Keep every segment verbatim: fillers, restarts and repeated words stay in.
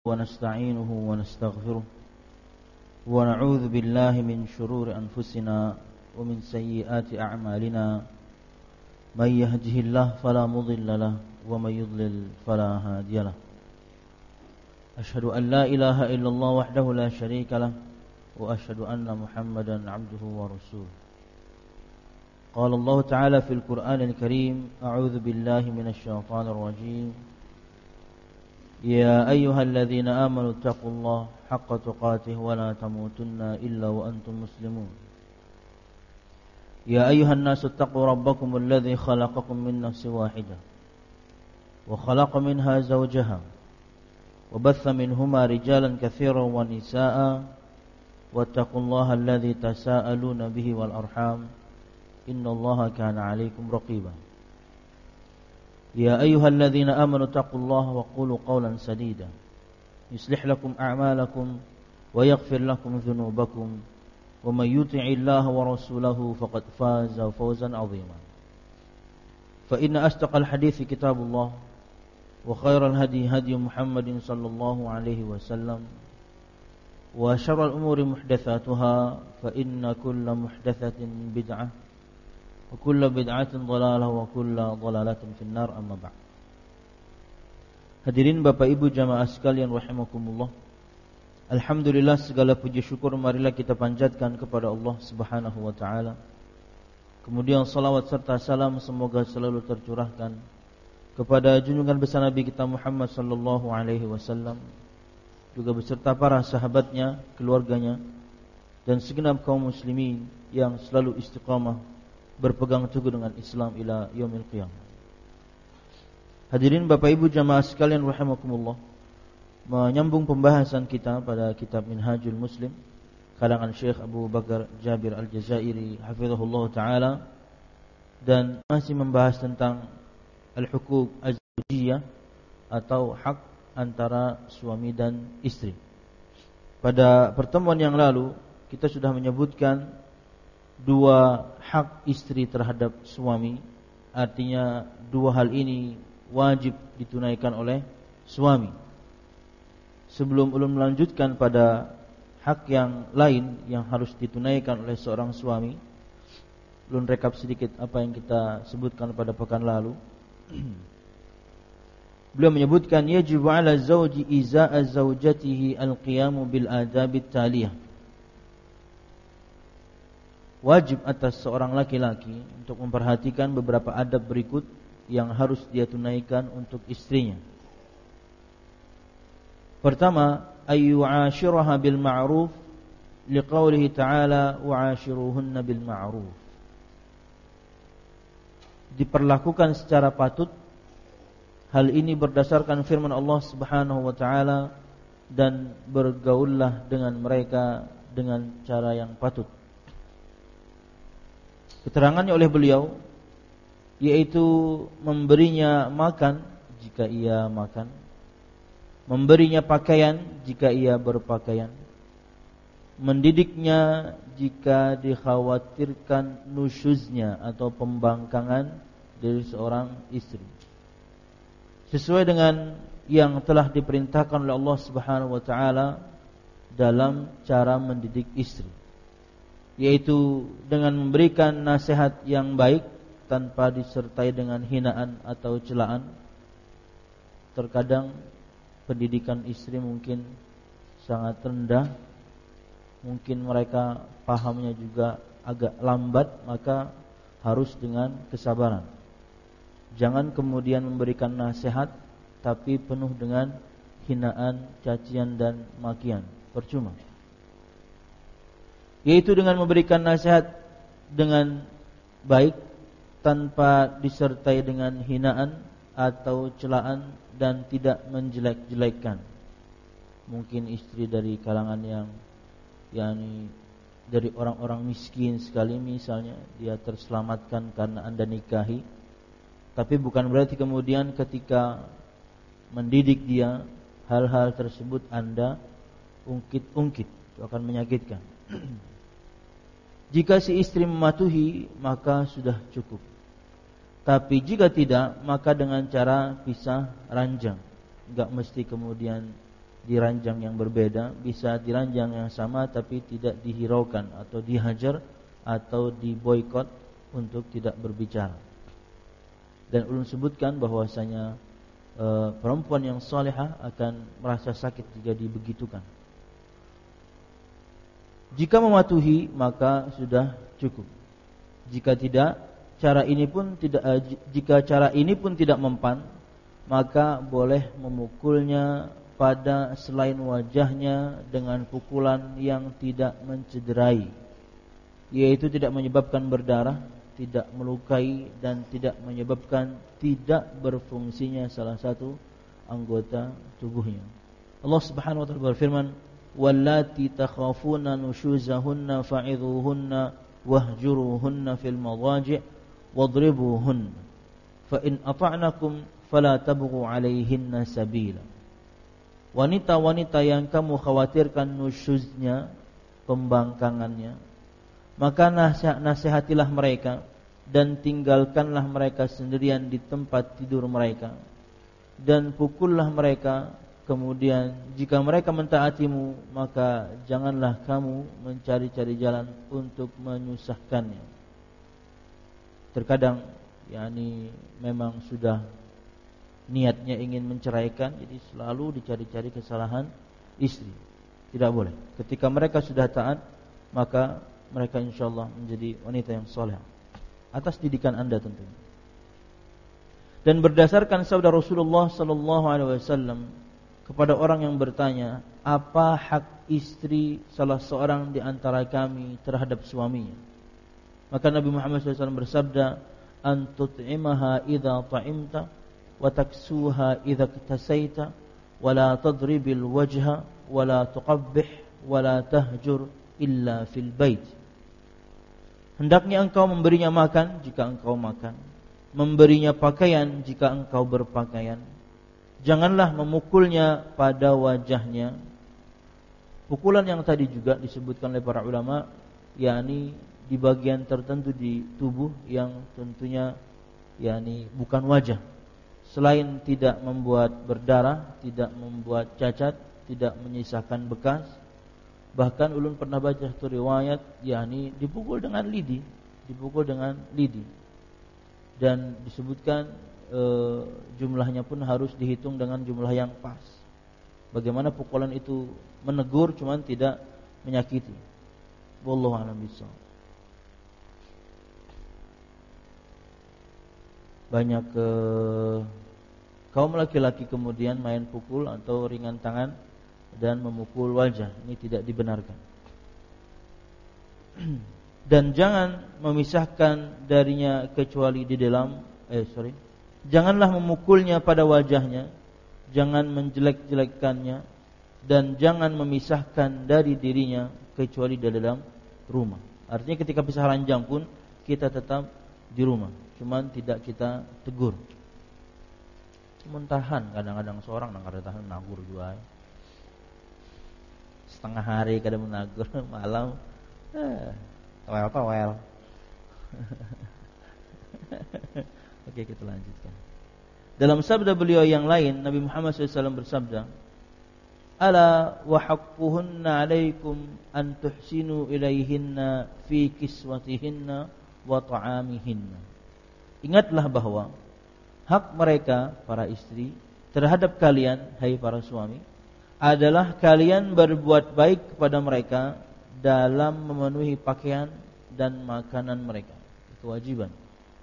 ونستعينه ونستغفره ونعوذ بالله من شرور أنفسنا ومن سيئات أعمالنا من يهده الله فلا مضل له ومن يضلل فلا هادي له أشهد أن لا إله إلا الله وحده لا شريك له وأشهد أن محمدا عبده ورسوله قال الله تعالى في القرآن الكريم أعوذ بالله من الشيطان الرجيم يا أيها الذين آمنوا اتقوا الله حق تقاته ولا تموتن إلا وأنتم مسلمون يا أيها الناس اتقوا ربكم الذي خلقكم من نفس واحدة وخلق منها زوجها وبث منهما رجالا كثيرا ونساء واتقوا الله الذي تساءلون به والأرحام إن الله كان عليكم رقيبا يا أيها الذين آمنوا اتقوا الله وقولوا قولا سديدا يصلح لكم أعمالكم ويغفر لكم ذنوبكم ومن يطع الله ورسوله فقد فاز فوزا عظيما فإن أصدق الحديث كتاب الله وخير الهدي هدي محمد صلى الله عليه وسلم وشر الأمور محدثاتها فإن كل محدثة بدعة وكل بدعة ضلالة وكل ضلالة في النار أما بعد. Hadirin Bapak Ibu jamaah sekalian rahimakumullah. Alhamdulillah, segala puji syukur marilah kita panjatkan kepada Allah Subhanahu wa taala. Kemudian salawat serta salam semoga selalu tercurahkan kepada junjungan besar Nabi kita Muhammad sallallahu alaihi wasallam, juga beserta para sahabatnya, keluarganya, dan segenap kaum muslimin yang selalu istiqamah berpegang teguh dengan Islam ila yaumil qiyamah. Hadirin Bapak Ibu jamaah sekalian rahimakumullah, menyambung pembahasan kita pada kitab Minhajul Muslim karangan Syekh Abu Bakar Jabir Al-Jazairi hafizahullah taala, dan masih membahas tentang al-huquq az-zawjiyah atau hak antara suami dan istri. Pada pertemuan yang lalu kita sudah menyebutkan dua hak istri terhadap suami, artinya dua hal ini wajib ditunaikan oleh suami. Sebelum ulun melanjutkan pada hak yang lain yang harus ditunaikan oleh seorang suami, ulun rekap sedikit apa yang kita sebutkan pada pekan lalu. Beliau menyebutkan yajibu 'ala zawji iza'a zawjatihi al-qiyamu bil adabit taliyah. Wajib atas seorang laki-laki untuk memperhatikan beberapa adab berikut yang harus dia tunaikan untuk istrinya. Pertama, ayyu'ashiraha bil ma'ruf liqaulihi ta'ala wa'ashiruhunna bil ma'ruf. Diperlakukan secara patut. Hal ini berdasarkan firman Allah Subhanahu wa taala, dan bergaullah dengan mereka dengan cara yang patut. Keterangannya oleh beliau, yaitu memberinya makan jika ia makan, memberinya pakaian jika ia berpakaian, mendidiknya jika dikhawatirkan nusyuznya atau pembangkangan dari seorang istri, sesuai dengan yang telah diperintahkan oleh Allah Subhanahu wa taala dalam cara mendidik istri, yaitu dengan memberikan nasihat yang baik tanpa disertai dengan hinaan atau celaan. Terkadang pendidikan istri mungkin sangat rendah, mungkin mereka pahamnya juga agak lambat, maka harus dengan kesabaran. Jangan kemudian memberikan nasihat tapi penuh dengan hinaan, cacian dan makian, percuma. Yaitu dengan memberikan nasihat dengan baik tanpa disertai dengan hinaan atau celaan dan tidak menjelek-jelekkan. Mungkin istri dari kalangan yang yakni dari orang-orang miskin sekali misalnya, dia terselamatkan karena Anda nikahi, tapi bukan berarti kemudian ketika mendidik dia hal-hal tersebut Anda ungkit-ungkit, itu akan menyakitkan. Jika si istri mematuhi, maka sudah cukup. Tapi jika tidak, maka dengan cara pisah ranjang. Enggak mesti kemudian di ranjang yang berbeda, bisa di ranjang yang sama tapi tidak dihiraukan atau dihajar atau diboikot untuk tidak berbicara. Dan ulun sebutkan bahwasanya e, perempuan yang salihah akan merasa sakit jika dibegitukan. Jika mematuhi maka sudah cukup. Jika tidak, cara ini pun tidak e, jika cara ini pun tidak mempan, maka boleh memukulnya pada selain wajahnya dengan pukulan yang tidak mencederai, yaitu tidak menyebabkan berdarah, tidak melukai, dan tidak menyebabkan tidak berfungsinya salah satu anggota tubuhnya. Allah Subhanahu wa taala berfirman, "Wallati takhafuna nushuzahunna fa'idhuhunna wahjuruhunna fil madaji' wadribuhunna fa in ata'nakum fala tabghu 'alaihinna sabila." Wanita-wanita yang kamu khawatirkan nusyuznya, pembangkangannya, maka nasihatilah mereka dan tinggalkanlah mereka sendirian di tempat tidur mereka, dan pukullah mereka. Kemudian jika mereka mentaatimu, maka janganlah kamu mencari-cari jalan untuk menyusahkannya. Terkadang yakni memang sudah niatnya ingin menceraikan, jadi selalu dicari-cari kesalahan istri. Tidak boleh. Ketika mereka sudah taat, maka mereka insyaallah menjadi wanita yang saleh atas didikan Anda tentunya. Dan berdasarkan sabda Rasulullah sallallahu alaihi wasallam kepada orang yang bertanya, apa hak istri salah seorang di antara kami terhadap suaminya? Maka Nabi Muhammad shallallahu alaihi wasallam bersabda, an tut'imaha idza ta'imta wa taksuha idza iktasaita wa la tadribil wajha wa la tuqabbih wa la tahjur illa fil bait. Hendaknya engkau memberinya makan jika engkau makan, memberinya pakaian jika engkau berpakaian. Janganlah memukulnya pada wajahnya. Pukulan yang tadi juga disebutkan oleh para ulama, yakni di bagian tertentu di tubuh yang tentunya yakni bukan wajah. Selain tidak membuat berdarah, tidak membuat cacat, tidak menyisakan bekas, bahkan ulun pernah baca satu riwayat yakni dipukul dengan lidi, dipukul dengan lidi. Dan disebutkan e, jumlahnya pun harus dihitung dengan jumlah yang pas. Bagaimana pukulan itu menegur cuman tidak menyakiti. Wallahu a'lam bishawab. Banyak ke kaum laki-laki kemudian main pukul atau ringan tangan dan memukul wajah. Ini tidak dibenarkan. Dan jangan memisahkan darinya kecuali di dalam eh sorry. Janganlah memukulnya pada wajahnya, jangan menjelek-jelekkannya, dan jangan memisahkan dari dirinya kecuali di dalam rumah. Artinya ketika pisah ranjang pun kita tetap di rumah, cuman tidak kita tegur. Mentahan kadang-kadang seorang nang kada tahan nagur juga. Setengah hari kada menagur, malam eh towel-towel. Oke, kita lanjutkan. Dalam sabda beliau yang lain, Nabi Muhammad shallallahu alaihi wasallam bersabda, "Ala wa haqquhunna 'alaikum an tuhsinu ilaihinna fi kiswatihinna wa ta'amihinna." Ingatlah bahwa hak mereka para istri terhadap kalian, hai para suami, adalah kalian berbuat baik kepada mereka dalam memenuhi pakaian dan makanan mereka. Itu kewajiban.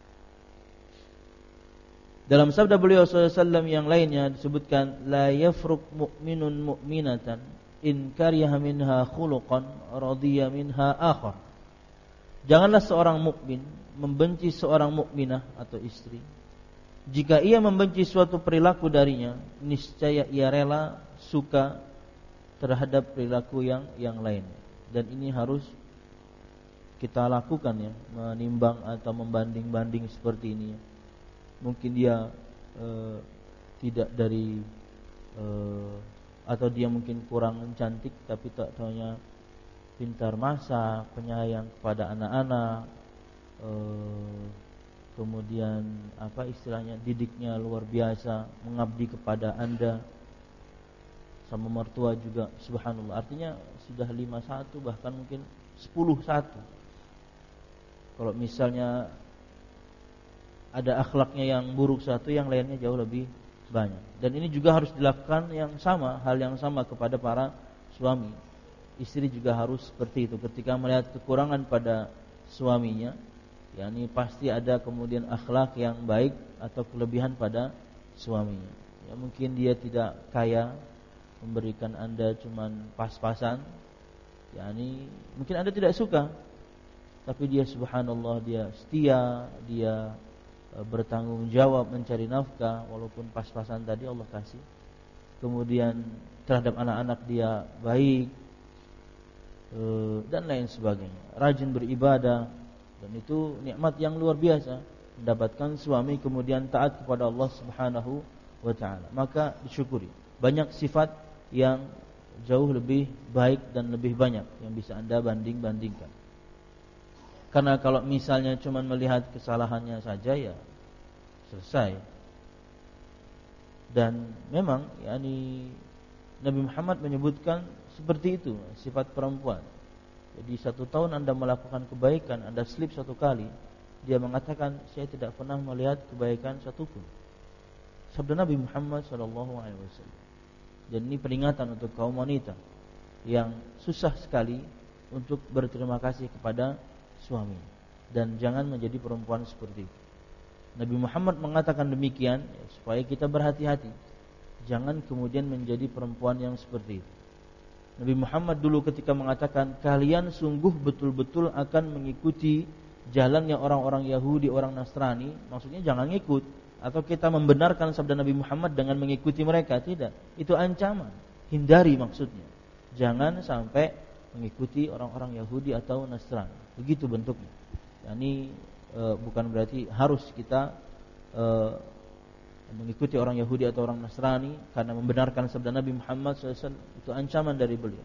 Dalam sabda beliau sallallahu alaihi wasallam yang lainnya disebutkan, la yafruq mu'minun mu'minatan in kariha minha khuluqan radiya minha akhar. Janganlah seorang mukmin membenci seorang mukminah atau istri. Jika ia membenci suatu perilaku darinya, niscaya ia rela suka terhadap perilaku yang yang lain. Dan ini harus kita lakukan ya, menimbang atau membanding-banding seperti ini ya. Mungkin dia e, tidak dari e, atau dia mungkin kurang cantik, tapi tak taunya pintar masak, penyayang kepada anak-anak, e, kemudian apa istilahnya, didiknya luar biasa, mengabdi kepada Anda. sama mertua juga subhanallah. Artinya sudah lima satu bahkan mungkin sepuluh satu. Kalau misalnya ada akhlaknya yang buruk satu, yang lainnya jauh lebih banyak. Dan ini juga harus dilakukan yang sama, hal yang sama kepada para suami. Istri juga harus seperti itu. Ketika melihat kekurangan pada suaminya, yakni pasti ada kemudian akhlak yang baik atau kelebihan pada suaminya. Ya, mungkin dia tidak kaya, memberikan Anda cuman pas-pasan, yakni mungkin Anda tidak suka, tapi dia subhanallah, dia setia, dia bertanggung jawab mencari nafkah walaupun pas-pasan tadi Allah kasih. Kemudian terhadap anak-anak dia baik dan lain sebagainya. Rajin beribadah, dan itu nikmat yang luar biasa mendapatkan suami kemudian taat kepada Allah Subhanahu wa taala. Maka disyukuri. Banyak sifat yang jauh lebih baik dan lebih banyak yang bisa Anda banding-bandingkan. Karena kalau misalnya cuma melihat kesalahannya saja ya selesai. Dan memang yakni Nabi Muhammad menyebutkan seperti itu sifat perempuan. Jadi satu tahun Anda melakukan kebaikan, Anda slip satu kali, dia mengatakan saya tidak pernah melihat kebaikan satupun. Sabda Nabi Muhammad sallallahu alaihi wasallam. Dan ini peringatan untuk kaum wanita yang susah sekali untuk berterima kasih kepada suami, dan jangan menjadi perempuan seperti itu. Nabi Muhammad mengatakan demikian ya, supaya kita berhati-hati, jangan kemudian menjadi perempuan yang seperti itu. Nabi Muhammad dulu ketika mengatakan kalian sungguh betul-betul akan mengikuti jalannya orang-orang Yahudi, orang Nasrani, maksudnya jangan ngikut atau kita membenarkan sabda Nabi Muhammad dengan mengikuti mereka, tidak. Itu ancaman, hindari maksudnya. Jangan sampai mengikuti orang-orang Yahudi atau Nasrani. Begitu bentuknya. Ini e, bukan berarti harus kita e, mengikuti orang Yahudi atau orang Nasrani karena membenarkan sabda Nabi Muhammad shallallahu alaihi wasallam. Itu ancaman dari beliau.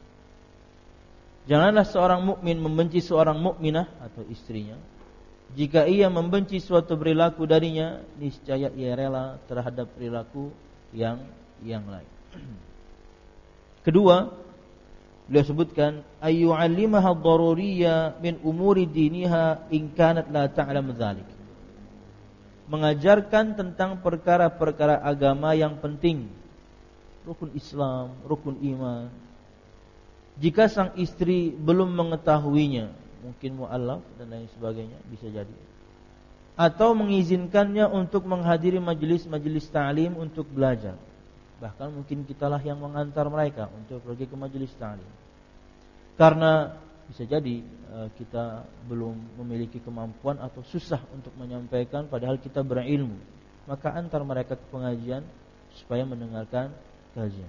Janganlah seorang mukmin membenci seorang mukminah atau istrinya. Jika ia membenci suatu perilaku darinya, niscaya ia rela terhadap perilaku yang yang lain. Kedua, beliau sebutkan ayyu'allimaha ad-daruriyya min umuri diniha in kanat la ta'lam dzalik. Mengajarkan tentang perkara-perkara agama yang penting, rukun Islam, rukun iman. Jika sang istri belum mengetahuinya, mungkin mu'allaf dan lain sebagainya, bisa jadi, atau mengizinkannya untuk menghadiri majelis-majelis ta'lim untuk belajar. Bahkan mungkin kitalah yang mengantar mereka untuk pergi ke majelis ta'lim. Karena bisa jadi kita belum memiliki kemampuan atau susah untuk menyampaikan padahal kita berilmu, maka antar mereka ke pengajian supaya mendengarkan kajian.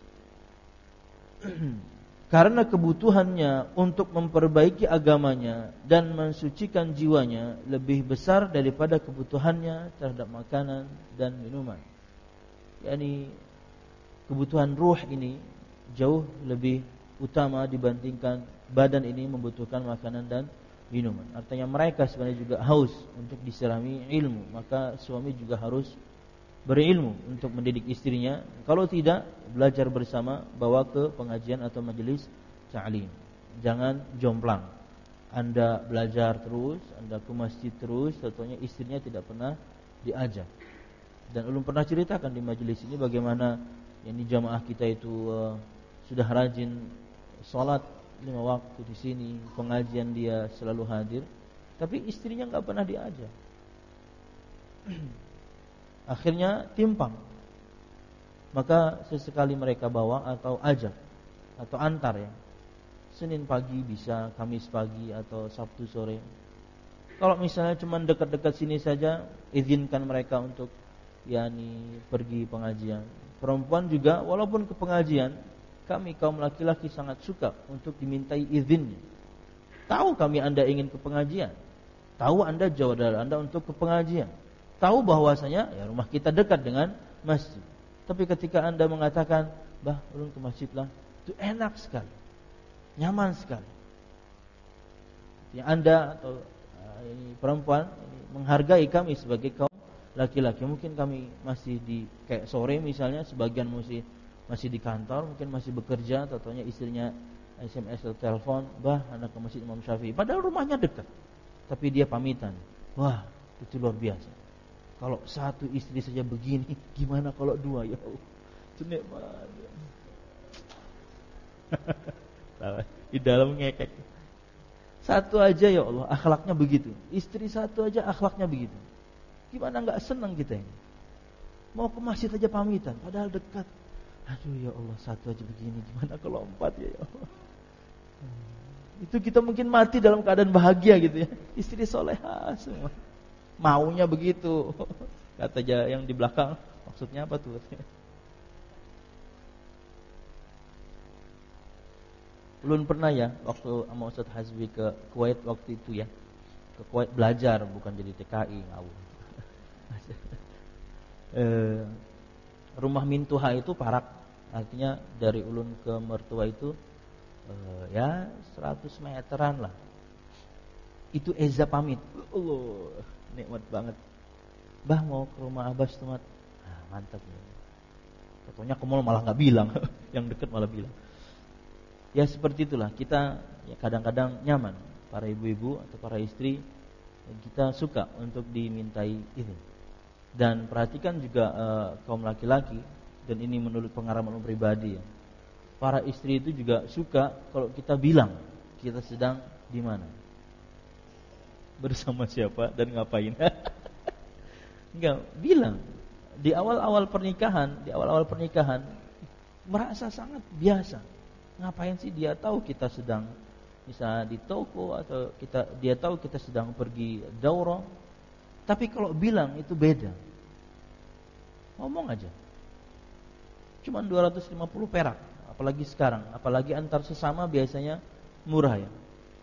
Karena kebutuhannya untuk memperbaiki agamanya dan mensucikan jiwanya lebih besar daripada kebutuhannya terhadap makanan dan minuman. Yani kebutuhan ruh ini jauh lebih utama dibandingkan badan ini membutuhkan makanan dan minuman. Artinya mereka sebenarnya juga haus untuk disirami ilmu, maka suami juga harus berilmu untuk mendidik istrinya. Kalau tidak, belajar bersama, bawa ke pengajian atau majelis ta'lim. Jangan jomplang. Anda belajar terus, Anda ke masjid terus, tentunya istrinya tidak pernah diajak. Dan ulun pernah ceritakan di majelis ini bagaimana ini jamaah kita itu uh, sudah rajin salat lima waktu di sini, pengajian dia selalu hadir, tapi istrinya enggak pernah diajak. Akhirnya timpang. Maka sesekali mereka bawa atau ajak atau antar ya. Senin pagi bisa, Kamis pagi atau Sabtu sore. Kalau misalnya cuma dekat-dekat sini saja, izinkan mereka untuk yakni pergi pengajian. Perempuan juga walaupun ke pengajian, kami kaum laki-laki sangat suka untuk dimintai izinnya. Tahu kami Anda ingin ke pengajian, tahu Anda jauh dari Anda untuk ke pengajian, tahu bahwasanya ya rumah kita dekat dengan masjid. Tapi ketika Anda mengatakan, "Bah, ulun ke masjid lah," itu enak sekali, nyaman sekali. Ya, Anda atau uh, ini perempuan ini menghargai kami sebagai kaum laki-laki. Mungkin kami masih di kayak sore misalnya, sebagian masih masih di kantor, mungkin masih bekerja, tentunya istrinya S M S atau telepon, "Bah, anak ke Masjid Imam Syafi'i." Padahal rumahnya dekat. Tapi dia pamitan. Wah, itu luar biasa. Kalau satu istri saja begini, gimana kalau dua, ya Allah? Itu nikmat. Di dalam ngekek. Satu aja ya Allah, akhlaknya begitu. Istri satu aja akhlaknya begitu. Gimana enggak senang kita ini? Mau ke masjid aja pamitan, padahal dekat. Aduh ya Allah, satu aja begini, gimana kalau empat ya, ya Allah? Itu kita mungkin mati dalam keadaan bahagia gitu ya. Istri solehah semua. Maunya begitu. Kata aja yang di belakang, maksudnya apa tuh? Belum pernah ya waktu sama Ustaz Hazbi ke Kuwait waktu itu ya. Ke Kuwait belajar, bukan jadi T K I, ngawur. eh, rumah Mintuha itu Parak. Artinya dari ulun ke mertua itu eh, ya seratus meteran lah. Itu Eza pamit. Allah, nikmat banget. Bah, mau ke rumah Abbas tuh, Mat. Nah, mantap ya. Katanya ke mall malah enggak bilang. Yang dekat malah bilang. Ya seperti itulah kita ya kadang-kadang nyaman, para ibu-ibu atau para istri kita suka untuk dimintai itu. Dan perhatikan juga uh, kaum laki-laki, dan ini menurut pengalaman pribadi ya. Para istri itu juga suka kalau kita bilang kita sedang di mana, bersama siapa dan ngapain. Enggak, bilang di awal-awal pernikahan, di awal-awal pernikahan merasa sangat biasa. Ngapain sih dia tahu kita sedang bisa di toko atau kita dia tahu kita sedang pergi daurah. Tapi kalau bilang itu beda. Ngomong aja. Cuma dua ratus lima puluh perak, apalagi sekarang, apalagi antar sesama biasanya murah ya.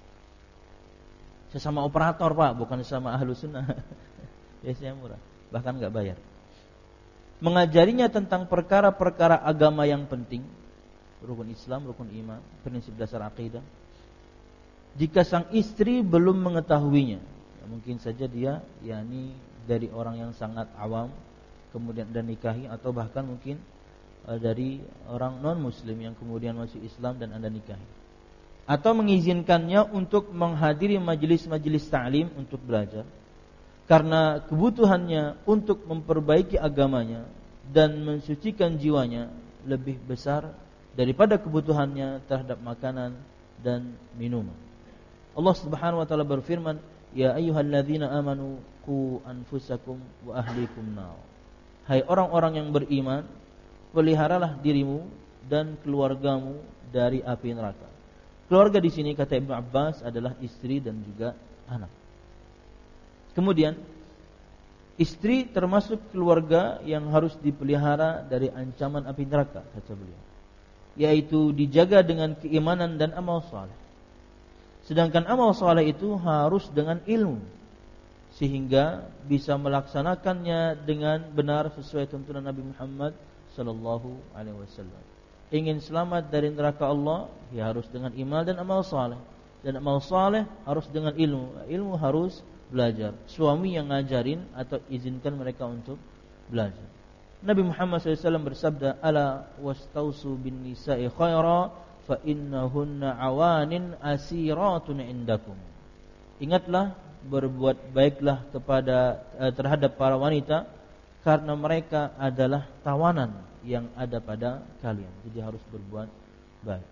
Sesama operator, Pak, bukan sesama ahlu sunnah. Biasanya murah, bahkan enggak bayar. Mengajarinya tentang perkara-perkara agama yang penting, rukun Islam, rukun iman, prinsip dasar akidah. Jika sang istri belum mengetahuinya, ya mungkin saja dia yakni dari orang yang sangat awam kemudian dan nikahi, atau bahkan mungkin uh, dari orang non muslim yang kemudian masuk Islam dan Anda nikahi, atau mengizinkannya untuk menghadiri majelis-majelis ta'lim untuk belajar karena kebutuhannya untuk memperbaiki agamanya dan mensucikan jiwanya lebih besar daripada kebutuhannya terhadap makanan dan minuman. Allah Subhanahu wa taala berfirman, "Ya ayyuhalladzina amanu qu anfusakum wa ahlikum nar." Hai orang-orang yang beriman, peliharalah dirimu dan keluargamu dari api neraka. Keluarga di sini kata Ibnu Abbas adalah istri dan juga anak. Kemudian istri termasuk keluarga yang harus dipelihara dari ancaman api neraka, kata beliau, yaitu dijaga dengan keimanan dan amal saleh. Sedangkan amal saleh itu harus dengan ilmu, sehingga bisa melaksanakannya dengan benar sesuai tuntunan Nabi Muhammad sallallahu alaihi wasallam. Ingin selamat dari neraka Allah, ya harus dengan iman dan amal saleh. Dan amal saleh harus dengan ilmu. Ilmu harus belajar. Suami yang ngajarin atau izinkan mereka untuk belajar. Nabi Muhammad shallallahu alaihi wasallam bersabda, "Ala wastausu bin nisa'i khaira fa innahunna awanin asiratun indakum." Ingatlah, berbuat baiklah kepada eh, terhadap para wanita karena mereka adalah tawanan yang ada pada kalian. Jadi harus berbuat baik.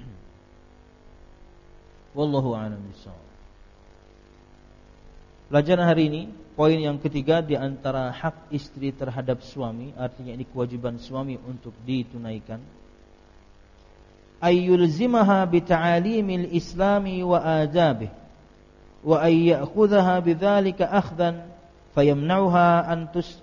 Wallahu a'lam bishawab. Pelajaran hari ini, poin yang ketiga di antara hak istri terhadap suami, artinya ini kewajiban suami untuk ditunaikan. Ayyulzimaha bita'alimil islami wa adabih wa ay ya'khudhaha bidzalika akhdan fayamna'uha an tus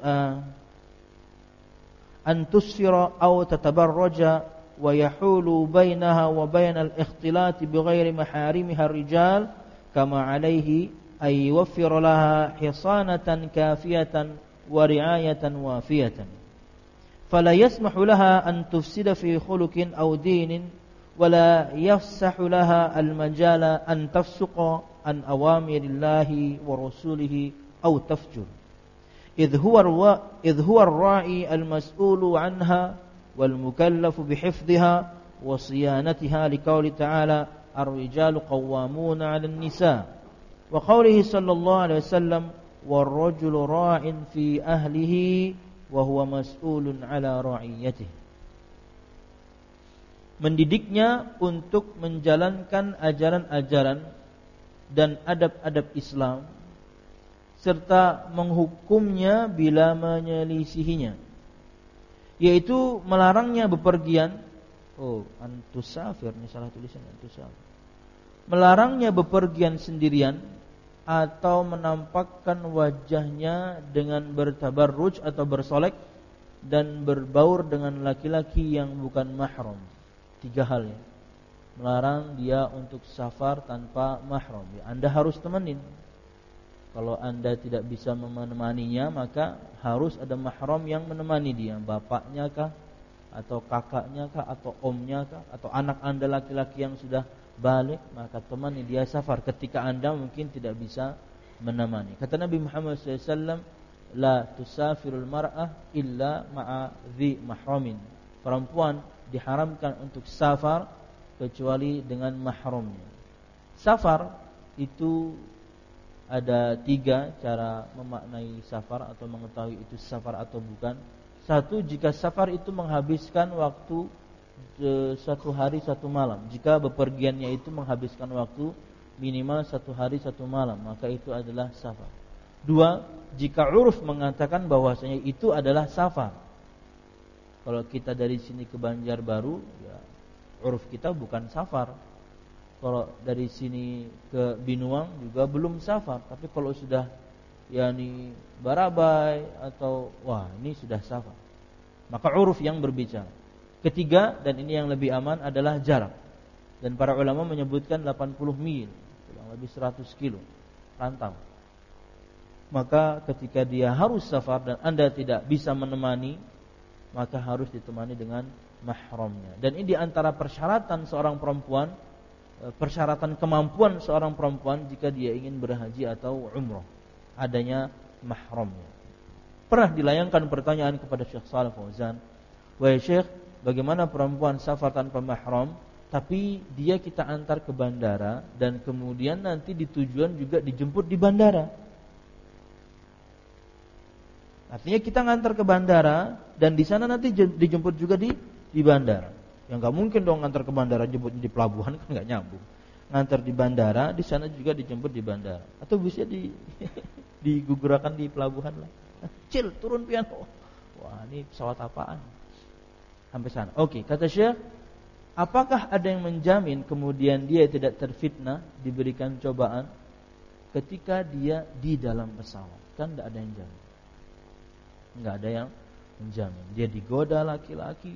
an tusfira aw tatabarraja wa yahulu bainaha wa bainal ikhtilat bighairi maharimiha ar-rijal kama 'alaihi ay yuwaffir laha hisanatan kafiyatan wa ri'ayatan wafiyatan fala yasmahu laha an tufsida fi khuluqin aw dinin wala yafsahu laha al-majala an tafsuqa an awamirillahi wa rasulihi aw tafjur idh huwa idh huwa ar-ra'i al-mas'ulu anha wal mukallafu bihifdhiha wa siyanatiha liqauli ta'ala ar-rijalu qawwamuna 'alan nisa wa qaulihi sallallahu alaihi wasallam war-rajulu ra'in fi ahlihi wa huwa mas'ulun 'ala ra'iyatihi. Mendidiknya untuk menjalankan ajaran-ajaran dan adab-adab Islam serta menghukumnya bila menyelisihinya, yaitu melarangnya bepergian. Oh, antusafir, ini salah tulisan, antusafir. Melarangnya bepergian sendirian atau menampakkan wajahnya dengan bertabarruj atau bersolek dan berbaur dengan laki-laki yang bukan mahram. Tiga hal ya. Melarang dia untuk safar tanpa mahram. Ya, Anda harus temenin. Kalau Anda tidak bisa menemaninya, maka harus ada mahram yang menemani dia. Bapaknya kah, atau kakaknya kah, atau omnya kah, atau anak Anda laki-laki yang sudah balik, maka temani dia safar ketika Anda mungkin tidak bisa menemani. Kata Nabi Muhammad shallallahu alaihi wasallam, la tusafirul mar'ah illa ma'a dhi mahramin. Perempuan diharamkan untuk safar kecuali dengan mahramnya. Safar itu ada tiga cara memaknai safar atau mengetahui itu safar atau bukan. Satu, jika safar itu menghabiskan waktu e, satu hari satu malam. Jika bepergiannya itu menghabiskan waktu minimal satu hari satu malam, maka itu adalah safar. Dua, jika uruf mengatakan bahwasanya itu adalah safar. Kalau kita dari sini ke Banjarbaru, ya uruf kita bukan safar. Kalau dari sini ke Binuang juga belum safar. Tapi kalau sudah yakni Barabai atau wah ini sudah safar, maka uruf yang berbicara. Ketiga, dan ini yang lebih aman, adalah jarak. Dan para ulama menyebutkan delapan puluh mil, kurang lebih seratus kilo rantau. Maka ketika dia harus safar dan Anda tidak bisa menemani, maka harus ditemani dengan mahramnya. Dan ini diantara persyaratan seorang perempuan, persyaratan kemampuan seorang perempuan jika dia ingin berhaji atau umrah, adanya mahramnya. Pernah dilayangkan pertanyaan kepada Syekh Shalih Fauzan, wahai Syekh, bagaimana perempuan safar tanpa mahram, tapi dia kita antar ke bandara dan kemudian nanti di tujuan juga dijemput di bandara. Artinya kita ngantar ke bandara dan di sana nanti dijemput juga di di bandara. Ya nggak mungkin dong ngantar ke bandara jemput di pelabuhan, kan nggak nyambung. Ngantar di bandara, di sana juga dijemput di bandara. Atau bisa di digugurakan di pelabuhan lah. Cil, turun piano. Wah, ini pesawat apaan? Sampai sana. Oke, kata Syekh, apakah ada yang menjamin kemudian dia tidak terfitnah, diberikan cobaan ketika dia di dalam pesawat? Kan tidak ada yang jamin. Enggak ada yang menjamin. Dia digoda laki-laki,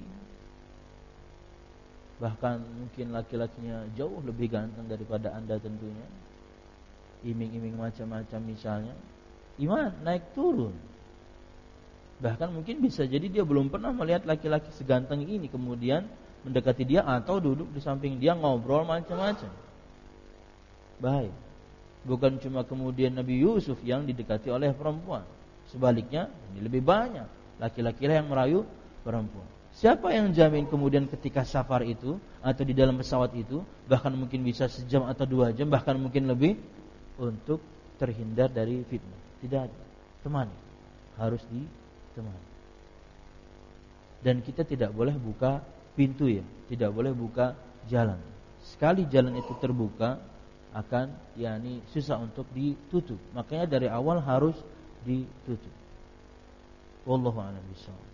bahkan mungkin laki-lakinya jauh lebih ganteng daripada Anda tentunya, iming-iming macam-macam misalnya. Iman naik turun. Bahkan mungkin bisa jadi dia belum pernah melihat laki-laki seganteng ini, kemudian mendekati dia atau duduk di samping dia ngobrol macam-macam. Bahaya. Bukan cuma kemudian Nabi Yusuf yang didekati oleh perempuan, sebaliknya ini lebih banyak laki-laki yang merayu perempuan. Siapa yang jamin kemudian ketika safar itu atau di dalam pesawat itu, bahkan mungkin bisa sejam atau dua jam, bahkan mungkin lebih, untuk terhindar dari fitnah? Tidak ada. Temani, harus ditemani. Dan kita tidak boleh buka pintu ya, tidak boleh buka jalan. Sekali jalan itu terbuka, akan yakni susah untuk ditutup. Makanya dari awal harus ditutup. Wallahu a'lam bishawab.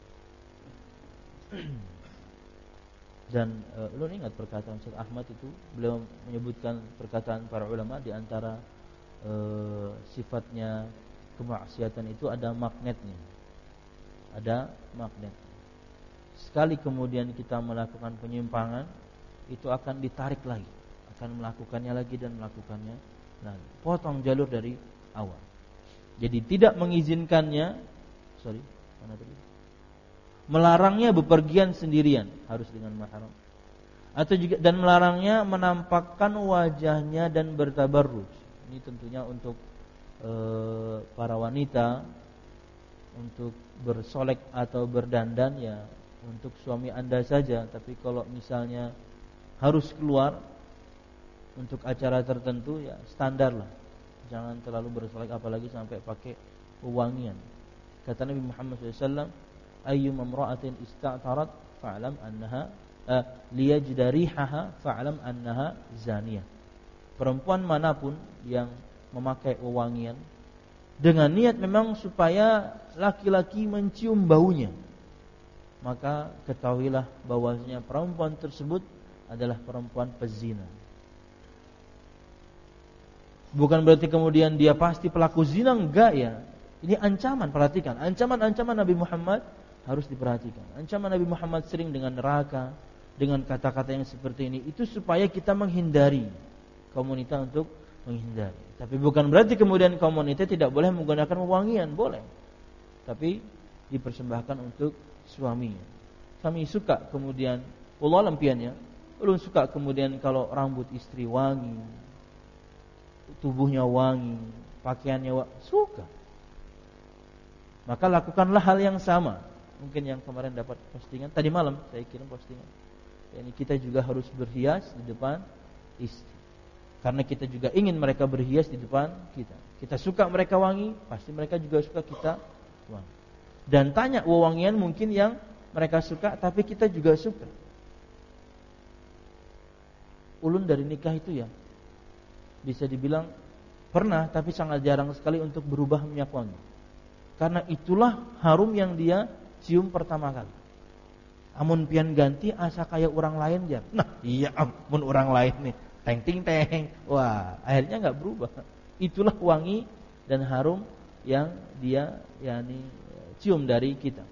Dan uh, lu ingat perkataan Syekh Ahmad itu, beliau menyebutkan perkataan para ulama di antara uh, sifatnya kemaksiatan itu ada magnetnya. Ada magnet. Sekali kemudian kita melakukan penyimpangan, itu akan ditarik lagi, akan melakukannya lagi dan melakukannya lagi. Potong jalur dari awal. Jadi tidak mengizinkannya, sorry, mana tadi? Melarangnya bepergian sendirian, harus dengan mahram. Atau juga, dan melarangnya menampakkan wajahnya dan bertabarruj. Ini tentunya untuk e, para wanita, untuk bersolek atau berdandan ya untuk suami Anda saja. Tapi kalau misalnya harus keluar untuk acara tertentu, ya standar lah. Jangan terlalu bersolek, apalagi sampai pakai wewangian. Kata Nabi Muhammad shallallahu alaihi wasallam, ayyuma imra'atin ista'tarat fa'lam annaha uh, liyajda rihaha fa'lam annaha zaniyah. Perempuan manapun yang memakai wewangian dengan niat memang supaya laki-laki mencium baunya, maka ketahuilah bahwasanya perempuan tersebut adalah perempuan pezina. Bukan berarti kemudian dia pasti pelaku zina, enggak ya. Ini ancaman, perhatikan. Ancaman-ancaman Nabi Muhammad harus diperhatikan. Ancaman Nabi Muhammad sering dengan neraka, dengan kata-kata yang seperti ini, itu supaya kita menghindari, kaum wanita untuk menghindari. Tapi bukan berarti kemudian kaum wanita tidak boleh menggunakan wewangian, boleh. Tapi dipersembahkan untuk suami. Kami suka kemudian, wallah lampiannya, ulun suka kemudian kalau rambut istri wangi, tubuhnya wangi, pakaiannya wangi, suka. Maka lakukanlah hal yang sama. Mungkin yang kemarin dapat postingan, tadi malam saya kirim postingan. Yani kita juga harus berhias di depan istri, karena kita juga ingin mereka berhias di depan kita. Kita suka mereka wangi, pasti mereka juga suka kita wangi. Dan tanya wewangian mungkin yang mereka suka, tapi kita juga suka. Ulun dari nikah itu ya, bisa dibilang pernah, tapi sangat jarang sekali untuk berubah minyak wangi. Karena itulah harum yang dia cium pertama kali. Amun pian ganti asa kayak orang lain ya. Nah, iya ampun orang lain nih. Teng ting teng. Wah, akhirnya enggak berubah. Itulah wangi dan harum yang dia yakni cium dari kita.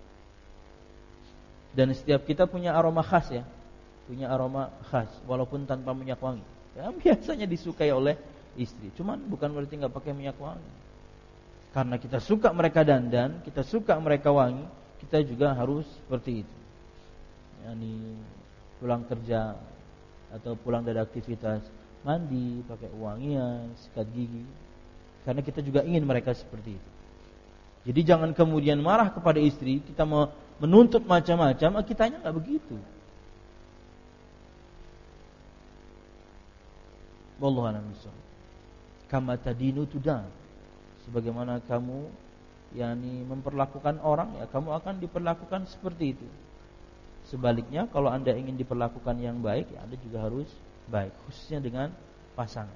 Dan setiap kita punya aroma khas ya. Punya aroma khas walaupun tanpa minyak wangi. Yang biasanya disukai oleh istri. Cuman bukan berarti enggak pakai minyak wangi. Karena kita suka mereka dandan, kita suka mereka wangi, kita juga harus seperti itu. Yani pulang kerja atau pulang dari aktivitas, mandi, pakai wangian, sikat gigi. Karena kita juga ingin mereka seperti itu. Jadi jangan kemudian marah kepada istri, kita mau menuntut macam-macam, kitanya enggak begitu. Wallahu a'lam bishawab. Kama tadinu tudan. Sebagaimana kamu yakni memperlakukan orang, ya kamu akan diperlakukan seperti itu. Sebaliknya, kalau Anda ingin diperlakukan yang baik, ya Anda juga harus baik, khususnya dengan pasangan.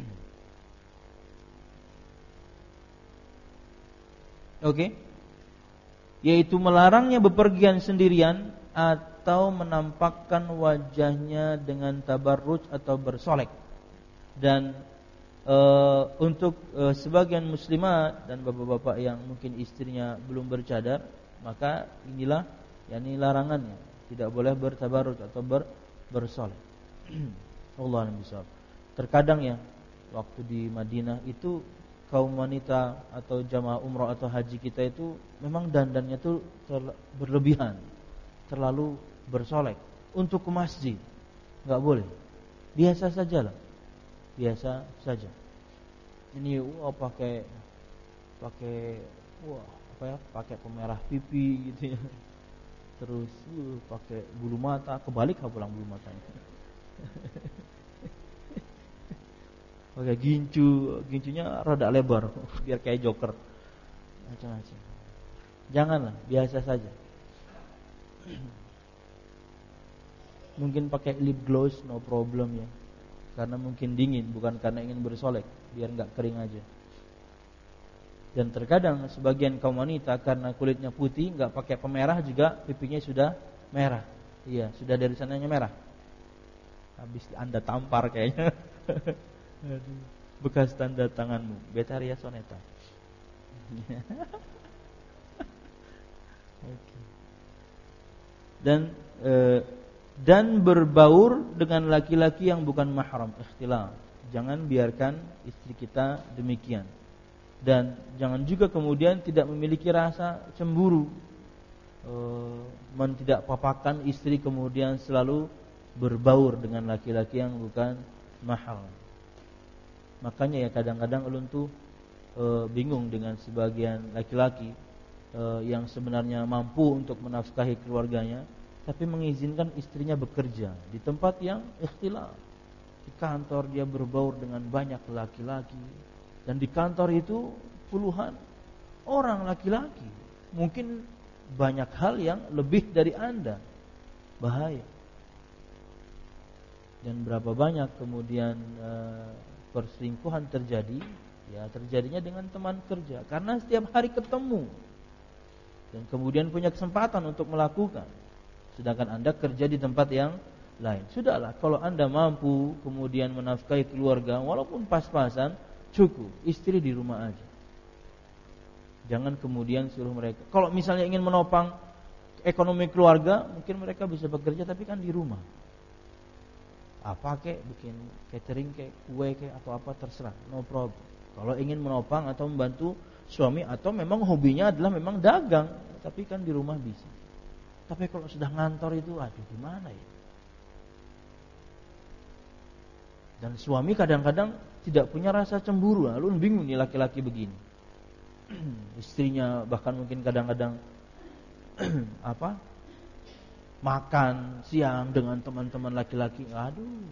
Oke. Okay. Yaitu melarangnya bepergian sendirian atau menampakkan wajahnya dengan tabarruj atau bersolek. Dan Uh, untuk uh, sebagian muslimat dan bapak-bapak yang mungkin istrinya belum bercadar, maka inilah yakni larangannya, tidak boleh bertabarruj atau ber, bersolek. Allah a'lam bishawab. Terkadang ya, waktu di Madinah itu kaum wanita atau jamaah umrah atau haji kita itu memang dandannya tuh terla- berlebihan, terlalu bersolek. Untuk ke masjid enggak boleh. Biasa sajalah. Biasa saja. Ini wah pakai pakai wah apa ya? Pakai pemerah pipi gitu ya. Terus uh, pakai bulu mata, kebalik ha pulang bulu matanya. Pakai gincu, gincunya rada lebar biar kayak Joker. Macam-macam. Janganlah, biasa saja. Mungkin pakai lip gloss no problem ya. Karena mungkin dingin, bukan karena ingin bersolek, biar enggak kering aja. Dan terkadang sebagian kaum wanita karena kulitnya putih, enggak pakai pemerah juga pipinya sudah merah. Iya, sudah dari sananya merah. Habis Anda tampar kayaknya. Bekas tanda tanganmu, Betaria Soneta. Dan eh, dan berbaur dengan laki-laki yang bukan mahram, ikhtilaf. Jangan biarkan istri kita demikian. Dan jangan juga kemudian tidak memiliki rasa cemburu, e, men tidak papakan istri kemudian selalu berbaur dengan laki-laki yang bukan mahram. Makanya ya kadang-kadang ulun tuh e, bingung dengan sebagian laki-laki uh, yang sebenarnya mampu untuk menafkahi keluarganya, tapi mengizinkan istrinya bekerja di tempat yang ikhtilaf. Di kantor dia berbaur dengan banyak laki-laki, dan di kantor itu puluhan orang laki-laki. Mungkin banyak hal yang lebih dari Anda. Bahaya. Dan berapa banyak kemudian uh, perselingkuhan terjadi, ya terjadinya dengan teman kerja, karena setiap hari ketemu dan kemudian punya kesempatan untuk melakukan, sedangkan Anda kerja di tempat yang lain. Sudahlah, kalau Anda mampu kemudian menafkahi keluarga walaupun pas-pasan, cukup, istri di rumah aja. Jangan kemudian suruh mereka. Kalau misalnya ingin menopang ekonomi keluarga, mungkin mereka bisa bekerja tapi kan di rumah. Apa kek, bikin catering kek, kue kek, atau apa terserah, no problem. Kalau ingin menopang atau membantu suami, atau memang hobinya adalah memang dagang, tapi kan di rumah bisa. Tapi kalau sudah ngantor itu, aduh gimana ya. Dan suami kadang-kadang tidak punya rasa cemburu. Lalu bingung nih laki-laki begini. Istrinya bahkan mungkin kadang-kadang apa? makan siang dengan teman-teman laki-laki. Aduh.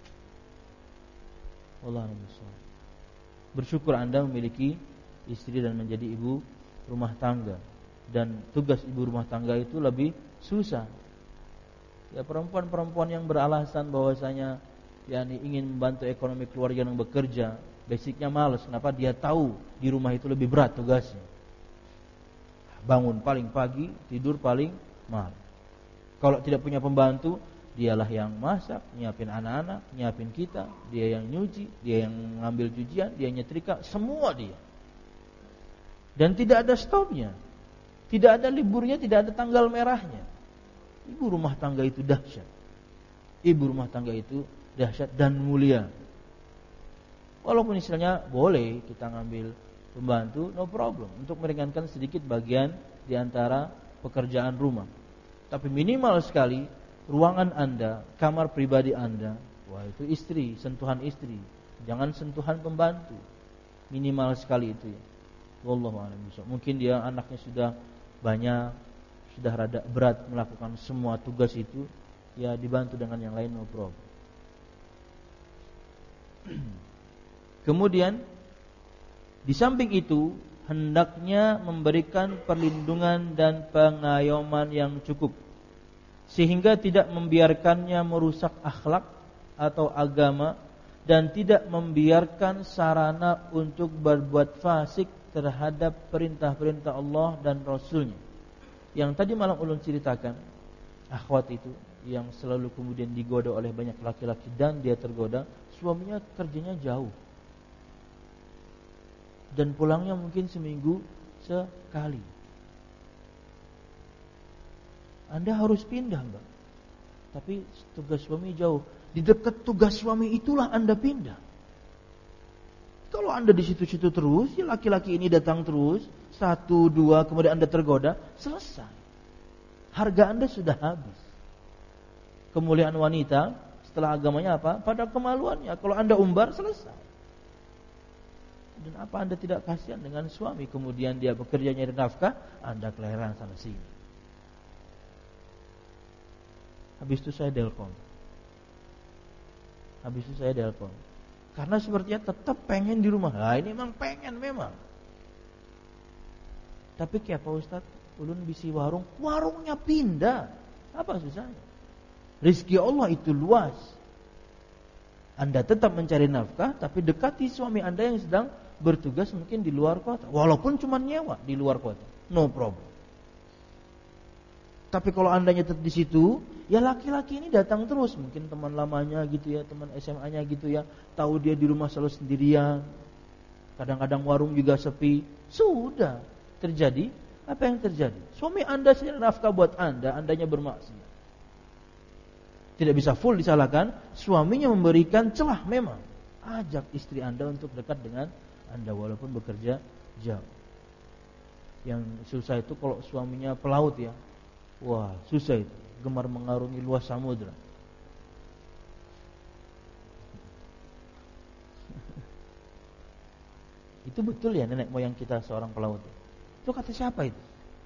Wallahu a'lam. Bersyukur Anda memiliki istri dan menjadi ibu rumah tangga. Dan tugas ibu rumah tangga itu lebih susah. Ya, perempuan-perempuan yang beralasan bahwasanya yakni ingin membantu ekonomi keluarga yang bekerja, basicnya malas. Kenapa? Dia tahu di rumah itu lebih berat tugasnya. Bangun paling pagi, tidur paling malam. Kalau tidak punya pembantu, dialah yang masak, nyiapin anak-anak, nyiapin kita, dia yang nyuci, dia yang ngambil cucian, dia nyetrika, semua dia. Dan tidak ada stopnya, tidak ada liburnya, tidak ada tanggal merahnya. Ibu rumah tangga itu dahsyat. Ibu rumah tangga itu dahsyat dan mulia. Walaupun istilahnya boleh kita ngambil pembantu, no problem, untuk meringankan sedikit bagian di antara pekerjaan rumah. Tapi minimal sekali ruangan Anda, kamar pribadi Anda, wah itu istri, sentuhan istri, jangan sentuhan pembantu. Minimal sekali itu ya. Wallahu a'lam bishawab. Mungkin dia anaknya sudah banyak, sudah rada berat melakukan semua tugas itu, ya dibantu dengan yang lain, no problem. Kemudian di samping itu hendaknya memberikan perlindungan dan pengayoman yang cukup, sehingga tidak membiarkannya merusak akhlak atau agama, dan tidak membiarkan sarana untuk berbuat fasik terhadap perintah-perintah Allah dan Rasulnya. Yang tadi malam ulun ceritakan, akhwat itu yang selalu kemudian digoda oleh banyak laki-laki dan dia tergoda, suaminya kerjanya jauh dan pulangnya mungkin seminggu sekali. Anda harus pindah, Mbak. Tapi tugas suami jauh. Di dekat tugas suami itulah Anda pindah. Kalau Anda di situ-situ terus, ya laki-laki ini datang terus, satu, dua, kemudian Anda tergoda, selesai. Harga Anda sudah habis. Kemuliaan wanita setelah agamanya apa? Pada kemaluannya. Kalau Anda umbar, selesai. Dan apa Anda tidak kasihan dengan suami? Kemudian dia bekerja nyari nafkah, Anda kelahiran sana sini. Habis itu saya delpon. Habis itu saya delpon. Karena sepertinya tetap pengen di rumah. Nah ini memang pengen memang. Tapi kayak Pak Ustadz, ulun bisi warung, warungnya pindah. Apa susahnya? Rizki Allah itu luas. Anda tetap mencari nafkah, tapi dekati suami Anda yang sedang bertugas mungkin di luar kota, walaupun cuma nyewa di luar kota, no problem. Tapi kalau Anda tetap di situ, ya laki-laki ini datang terus, mungkin teman lamanya gitu ya, teman S M A-nya gitu ya, tahu dia di rumah selalu sendirian, kadang-kadang warung juga sepi, sudah terjadi apa yang terjadi? Suami Anda sendiri nafkah buat Anda, Andanya bermaksiat. Tidak bisa full disalahkan, suaminya memberikan celah memang. Ajak istri Anda untuk dekat dengan Anda walaupun bekerja jauh. Yang susah itu kalau suaminya pelaut ya. Wah, susah itu. Gemar mengarungi luas samudra. Itu betul ya nenek moyang kita seorang pelaut. Itu kata siapa itu?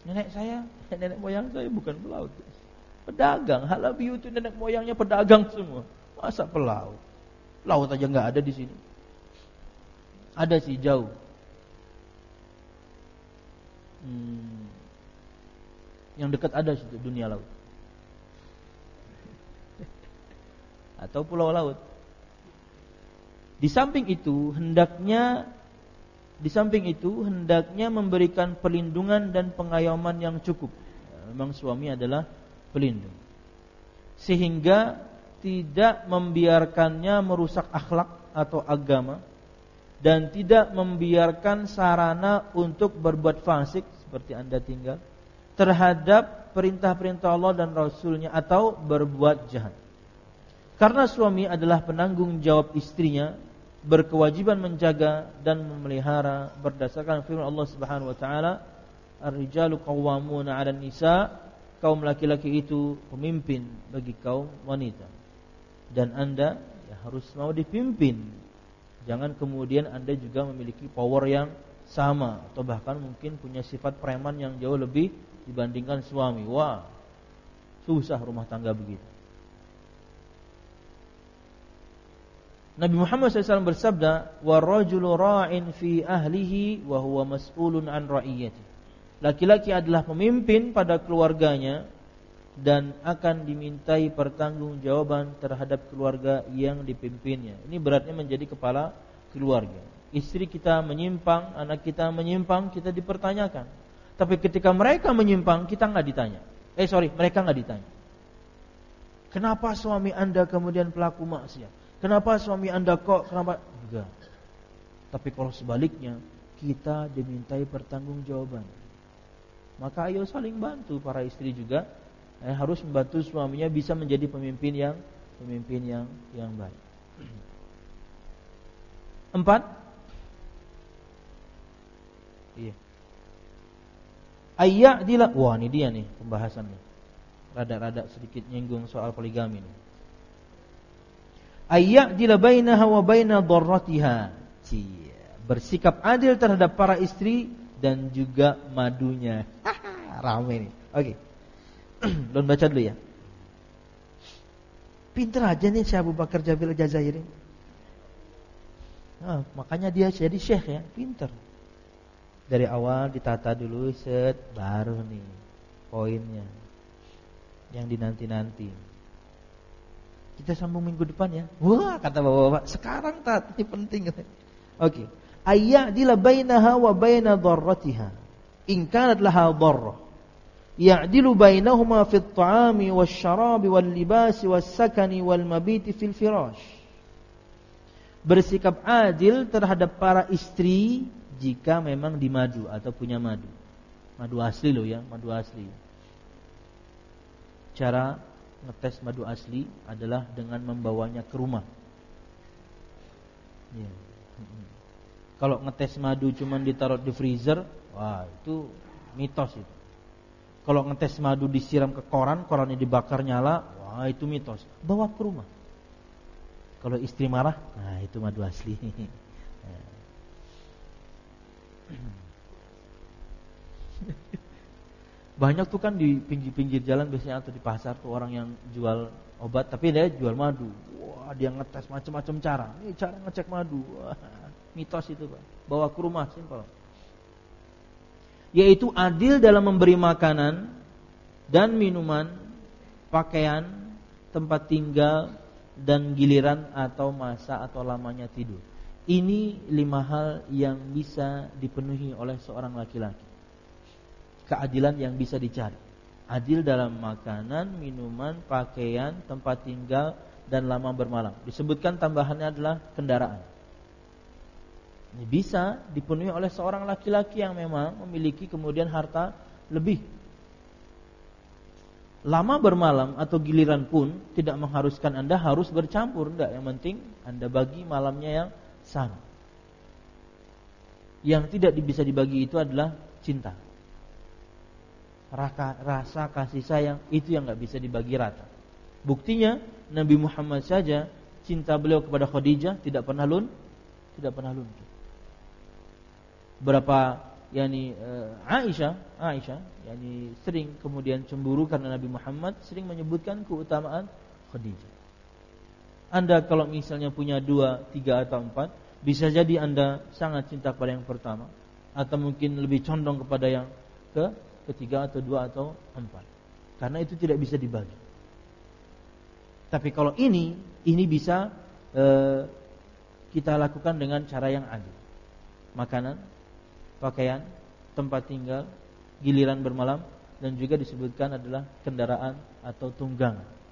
Nenek saya, nenek moyang saya bukan pelaut. Pedagang, Halabiyu itu nenek moyangnya pedagang semua. Masa pelaut? Laut aja nggak ada di sini. Ada sih jauh. Hmm. Yang dekat ada situ dunia laut. Atau pulau laut. Di samping itu hendaknya di samping itu hendaknya memberikan perlindungan dan pengayoman yang cukup. Memang suami adalah pelindung. Sehingga tidak membiarkannya merusak akhlak atau agama dan tidak membiarkan sarana untuk berbuat fasik seperti Anda tinggal terhadap perintah-perintah Allah dan Rasulnya atau berbuat jahat. Karena suami adalah penanggung jawab istrinya, berkewajiban menjaga dan memelihara berdasarkan firman Allah Subhanahu wa taala, "Ar-rijalu qawwamuna 'alan nisa." Kaum laki-laki itu pemimpin bagi kaum wanita. Dan Anda ya, harus mau dipimpin. Jangan kemudian Anda juga memiliki power yang sama atau bahkan mungkin punya sifat preman yang jauh lebih dibandingkan suami. Wah, susah rumah tangga begitu. Nabi Muhammad shallallahu alaihi wasallam bersabda, "War-rajulu ra'in fi ahlihi wa huwa mas'ulun an ra'iyatihi." Laki-laki adalah pemimpin pada keluarganya dan akan dimintai pertanggungjawaban terhadap keluarga yang dipimpinnya. Ini beratnya menjadi kepala keluarga. Istri kita menyimpang, anak kita menyimpang, kita dipertanyakan. Tapi ketika mereka menyimpang, kita nggak ditanya. Eh sorry, mereka nggak ditanya. Kenapa suami Anda kemudian pelaku maksiat? Kenapa suami Anda kok? Kenapa? Enggak. Tapi kalau sebaliknya, kita dimintai pertanggungjawaban. Maka ayo saling bantu, para istri juga eh, harus membantu suaminya bisa menjadi pemimpin yang pemimpin yang yang baik. Empat. Iya. Ayya'dila. Wah, ini dia nih pembahasannya. Rada-rada sedikit nyinggung soal poligami nih. Ayya'dila bainaha wa baina dharratiha. Bersikap adil terhadap para istri dan juga madunya. Rame nih. Oke. Don baca dulu ya. Pinter aja nih Syekh Abu Bakar Jabil Jazairi. Nah, makanya dia jadi syekh ya, pinter. Dari awal ditata dulu, set, baru nih poinnya yang dinanti-nanti. Kita sambung minggu depan ya. Wah, kata bapak-bapak, sekarang tat, ini penting. Oke. Okay. Ayya'dila bainaha wa baina dharratiha in kanat laha dharrah ya'dilu bainahuma fit ta'ami wasyarabi wal libasi was sakani wal mabiti fil firash. Bersikap adil terhadap para istri jika memang dimadu atau punya madu. Madu asli loh ya, madu asli. Cara ngetes madu asli adalah dengan membawanya ke rumah. Ya. Kalau ngetes madu cuma ditaruh di freezer, wah itu mitos itu. Kalau ngetes madu disiram ke koran, korannya dibakar nyala, wah itu mitos. Bawa ke rumah. Kalau istri marah, nah itu madu asli. Banyak tuh kan di pinggir-pinggir jalan biasanya atau di pasar tuh orang yang jual obat, tapi dia jual madu. Wah dia ngetes macam-macam cara. Ini cara ngecek madu. Wah. Mitos itu Pak. Bawa ke rumah, simpel. Yaitu adil dalam memberi makanan dan minuman, pakaian, tempat tinggal, dan giliran atau masa atau lamanya tidur. Ini lima hal yang bisa dipenuhi oleh seorang laki-laki. Keadilan yang bisa dicari. Adil dalam makanan, minuman, pakaian, tempat tinggal, dan lama bermalam. Disebutkan tambahannya adalah kendaraan. Ini bisa dipenuhi oleh seorang laki-laki yang memang memiliki kemudian harta lebih. Lama bermalam atau giliran pun tidak mengharuskan Anda harus bercampur, enggak. Yang penting Anda bagi malamnya yang sama. Yang tidak bisa dibagi itu adalah cinta. Rasa, rasa kasih sayang itu yang enggak bisa dibagi rata. Buktinya Nabi Muhammad saja cinta beliau kepada Khadijah tidak pernah lun, tidak pernah luntur. Berapa yakni uh, Aisyah, Aisyah yakni sering kemudian cemburu karena Nabi Muhammad sering menyebutkan keutamaan Khadijah. Anda kalau misalnya punya dua, tiga atau empat, bisa jadi Anda sangat cinta kepada yang pertama, atau mungkin lebih condong kepada yang ke ketiga atau dua atau empat. Karena itu tidak bisa dibagi. Tapi kalau ini, ini bisa eh, kita lakukan dengan cara yang adil. Makanan, pakaian, tempat tinggal, giliran bermalam, dan juga disebutkan adalah kendaraan atau tunggangan.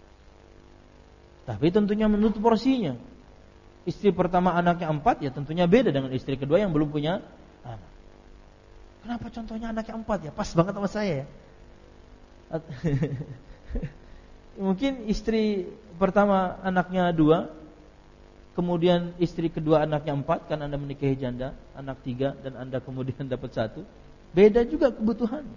Tapi tentunya menurut porsinya. Istri pertama anaknya empat, ya tentunya beda dengan istri kedua yang belum punya anak. Kenapa contohnya anaknya empat ya? Pas banget sama saya ya. Mungkin istri pertama anaknya dua, kemudian istri kedua anaknya empat, kan Anda menikahi janda, anak tiga, dan Anda kemudian dapat satu. Beda juga kebutuhannya.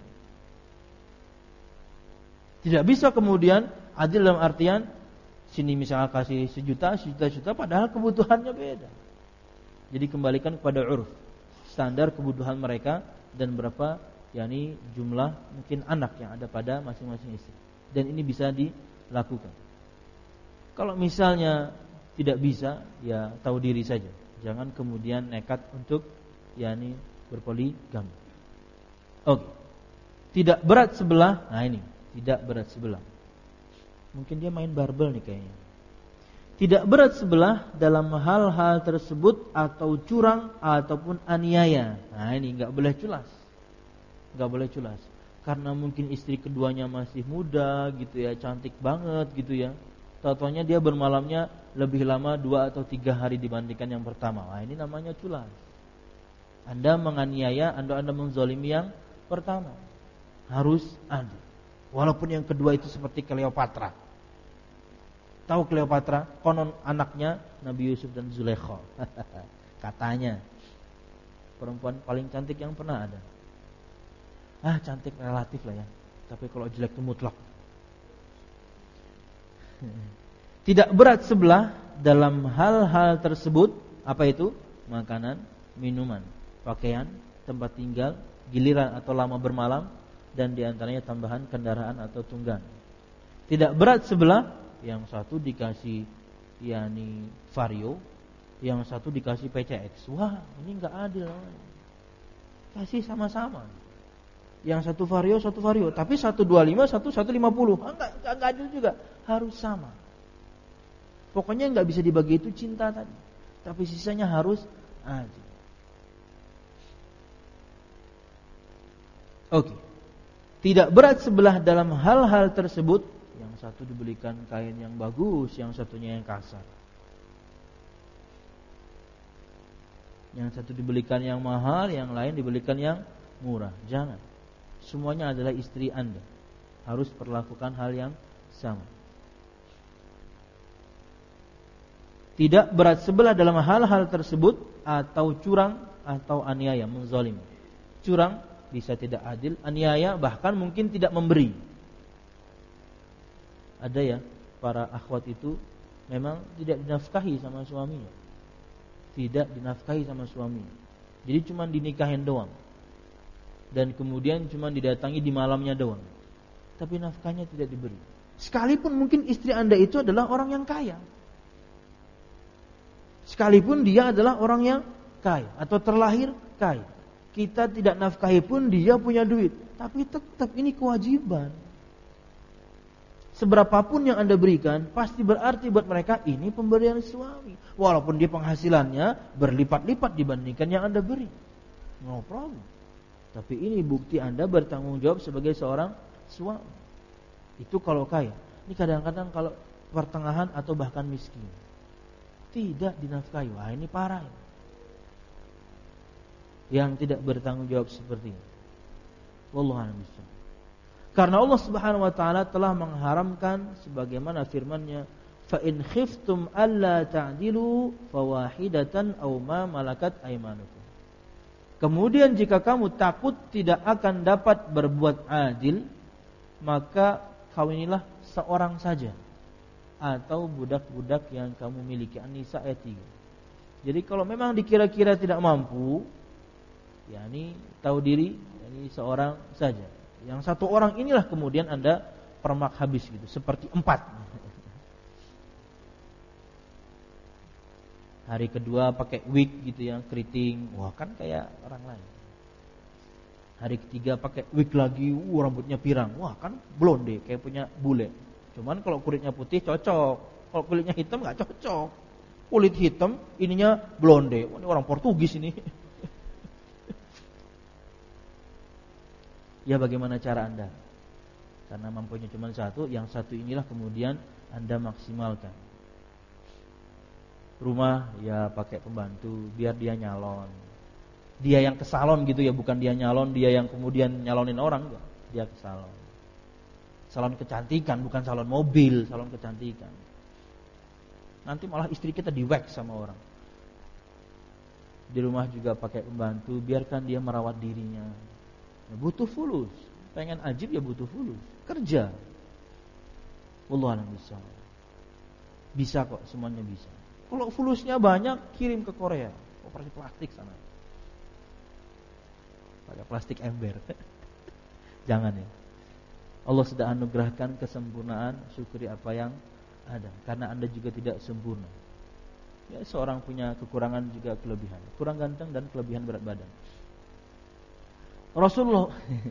Tidak bisa kemudian adil dalam artian sini misalnya kasih sejuta, sejuta-juta, padahal kebutuhannya beda. Jadi kembalikan kepada urf, standar kebutuhan mereka dan berapa yakni jumlah mungkin anak yang ada pada masing-masing istri. Dan ini bisa dilakukan. Kalau misalnya tidak bisa, ya tahu diri saja. Jangan kemudian nekat untuk yakni berpoligami. Oke. Tidak berat sebelah. Nah ini, tidak berat sebelah. Mungkin dia main barbel nih kayaknya. Tidak berat sebelah dalam hal-hal tersebut atau curang ataupun aniaya. Nah ini enggak boleh culas. Enggak boleh culas. Karena mungkin istri keduanya masih muda gitu ya, cantik banget gitu ya. Tau-taunya dia bermalamnya lebih lama dua atau tiga hari dibandingkan yang pertama. Nah ini namanya culas. Anda menganiaya, Anda Anda menzalimi yang pertama. Harus adil. Walaupun yang kedua itu seperti Cleopatra. Tahu Cleopatra? Konon anaknya Nabi Yusuf dan Zulaikha. Katanya perempuan paling cantik yang pernah ada. Ah, cantik relatif lah ya. Tapi kalau jelek itu mutlak. Tidak berat sebelah dalam hal-hal tersebut. Apa itu? Makanan, minuman, pakaian, tempat tinggal, giliran atau lama bermalam, dan diantaranya tambahan kendaraan atau tunggangan. Tidak berat sebelah. Yang satu dikasih yakni Vario, yang satu dikasih P C X. Wah, ini enggak adil namanya. Kasih sama-sama. Yang satu Vario, satu Vario, tapi satu dua puluh lima, satu satu lima puluh. Enggak enggak adil juga. Harus sama. Pokoknya enggak bisa dibagi, itu cinta tadi. Tapi sisanya harus adil. Oke. Tidak berat sebelah dalam hal-hal tersebut. Yang satu dibelikan kain yang bagus, yang satunya yang kasar. Yang satu dibelikan yang mahal, yang lain dibelikan yang murah. Jangan. Semuanya adalah istri Anda. Harus perlakukan hal yang sama. Tidak berat sebelah dalam hal-hal tersebut atau curang atau aniaya, menzalim. Curang bisa tidak adil, aniaya bahkan mungkin tidak memberi. Ada ya, para akhwat itu memang tidak dinafkahi sama suaminya. Tidak dinafkahi sama suaminya. Jadi cuma dinikahin doang. Dan kemudian cuma didatangi di malamnya doang. Tapi nafkahnya tidak diberi. Sekalipun mungkin istri Anda itu adalah orang yang kaya. Sekalipun dia adalah orang yang kaya atau terlahir kaya. Kita tidak nafkahi pun dia punya duit. Tapi tetap ini kewajiban. Seberapapun yang Anda berikan, pasti berarti buat mereka ini pemberian suami. Walaupun dia penghasilannya berlipat-lipat dibandingkan yang Anda beri. No problem. Tapi ini bukti Anda bertanggung jawab sebagai seorang suami. Itu kalau kaya. Ini kadang-kadang kalau pertengahan atau bahkan miskin, tidak dinafkahi. Wah ini parah. Yang tidak bertanggung jawab seperti ini. Wallahu a'lam bishawab. Karena Allah Subhanahu wa taala telah mengharamkan sebagaimana firman-Nya, "Fa in khiftum alla ta'dilu fawahidatan aw ma malakat aymanukum." Kemudian jika kamu takut tidak akan dapat berbuat adil, maka kawinilah seorang saja atau budak-budak yang kamu miliki. An-Nisa ayat tiga. Jadi kalau memang dikira-kira tidak mampu, yakni tahu diri, yakni seorang saja. Yang satu orang inilah kemudian Anda permak habis gitu, seperti empat. Hari kedua pakai wig gitu ya, keriting, wah kan kayak orang lain. Hari ketiga pakai wig lagi, wah rambutnya pirang, wah kan blonde kayak punya bule. Cuman kalau kulitnya putih cocok, kalau kulitnya hitam nggak cocok. Kulit hitam, ininya blonde, wah, ini orang Portugis ini. Ya bagaimana cara Anda? Karena mampunya cuma satu, yang satu inilah kemudian Anda maksimalkan. Rumah ya pakai pembantu biar dia nyalon. Dia yang ke salon gitu ya, bukan dia nyalon, dia yang kemudian nyalonin orang, enggak. Dia ke salon. Salon kecantikan, bukan salon mobil, salon kecantikan. Nanti malah istri kita di-wax sama orang. Di rumah juga pakai pembantu, biarkan dia merawat dirinya. Ya, butuh fulus. Pengen ajib ya butuh fulus. Kerja. Wallahu a'lam bishawab. Bisa kok, semuanya bisa. Kalau fulusnya banyak, kirim ke Korea, operasi plastik sana. Pakai plastik ember. Jangan ya. Allah sudah anugerahkan kesempurnaan, syukuri apa yang ada. Karena Anda juga tidak sempurna. Ya, seorang punya kekurangan juga kelebihan. Kurang ganteng dan kelebihan berat badan. Rasulullah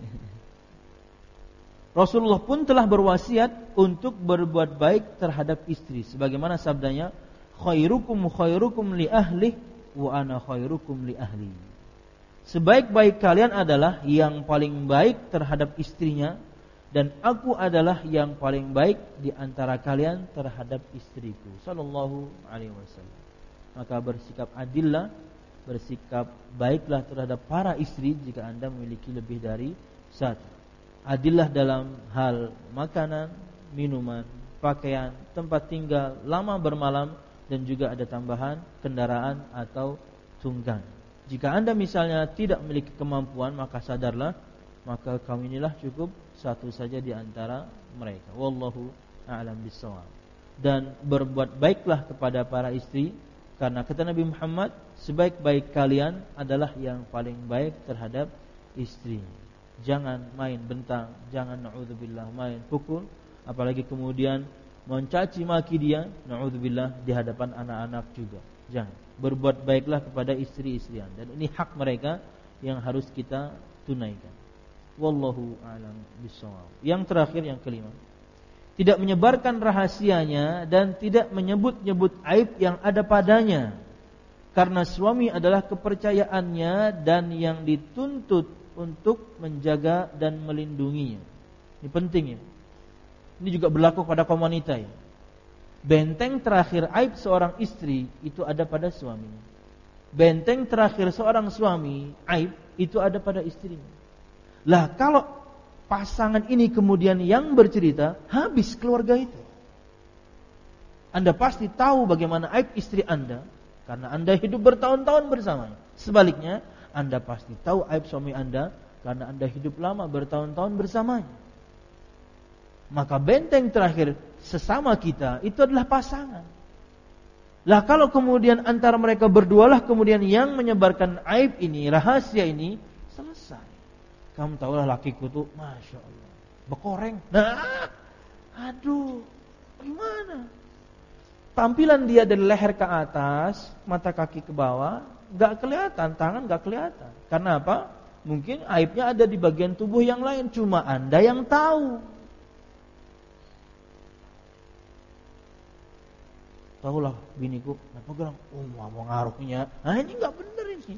Rasulullah pun telah berwasiat untuk berbuat baik terhadap istri. Sebagaimana sabdanya, khairukum khairukum li ahli wa ana khairukum li ahli. Sebaik-baik kalian adalah yang paling baik terhadap istrinya, dan aku adalah yang paling baik di antara kalian terhadap istriku. Sallallahu alaihi wasallam. Maka bersikap adillah, bersikap baiklah terhadap para istri jika Anda memiliki lebih dari satu. Adillah dalam hal makanan, minuman, pakaian, tempat tinggal, lama bermalam, dan juga ada tambahan kendaraan atau tunggang. Jika Anda misalnya tidak memiliki kemampuan, maka sadarlah, maka kamu inilah cukup satu saja di antara mereka. Wallahu a'lam bishawab. Dan berbuat baiklah kepada para istri, karena kata Nabi Muhammad, sebaik-baik kalian adalah yang paling baik terhadap istri. Jangan main bentang, jangan na'udzubillah main pukul, apalagi kemudian mencaci maki dia, na'udzubillah di hadapan anak-anak juga. Jangan. Berbuat baiklah kepada istri-istri Anda, dan ini hak mereka yang harus kita tunaikan. Wallahu a'lam bishawab. Yang terakhir, yang kelima, tidak menyebarkan rahasianya dan tidak menyebut-nyebut aib yang ada padanya, karena suami adalah kepercayaannya dan yang dituntut untuk menjaga dan melindunginya. Ini penting ya. Ini juga berlaku pada kaum wanita ya. Benteng terakhir aib seorang istri itu ada pada suaminya. Benteng terakhir seorang suami aib itu ada pada istrinya. Lah kalau pasangan ini kemudian yang bercerita, habis keluarga itu. Anda pasti tahu bagaimana aib istri Anda karena Anda hidup bertahun-tahun bersamanya. Sebaliknya, Anda pasti tahu aib suami Anda karena Anda hidup lama bertahun-tahun bersamanya. Maka benteng terakhir sesama kita itu adalah pasangan. Lah kalau kemudian antara mereka berdualah kemudian yang menyebarkan aib ini, rahasia ini, selesai. Kamu tahulah lakiku tuh, masya Allah, bekoreng. Nah, aduh, gimana? Tampilan dia dari leher ke atas, mata kaki ke bawah, gak kelihatan, tangan gak kelihatan. Karena apa? Mungkin aibnya ada di bagian tubuh yang lain, cuma Anda yang tahu. Tahulah biniku, kenapa geram? Oh, mau ngaruhnya. Nah ini gak benar ini.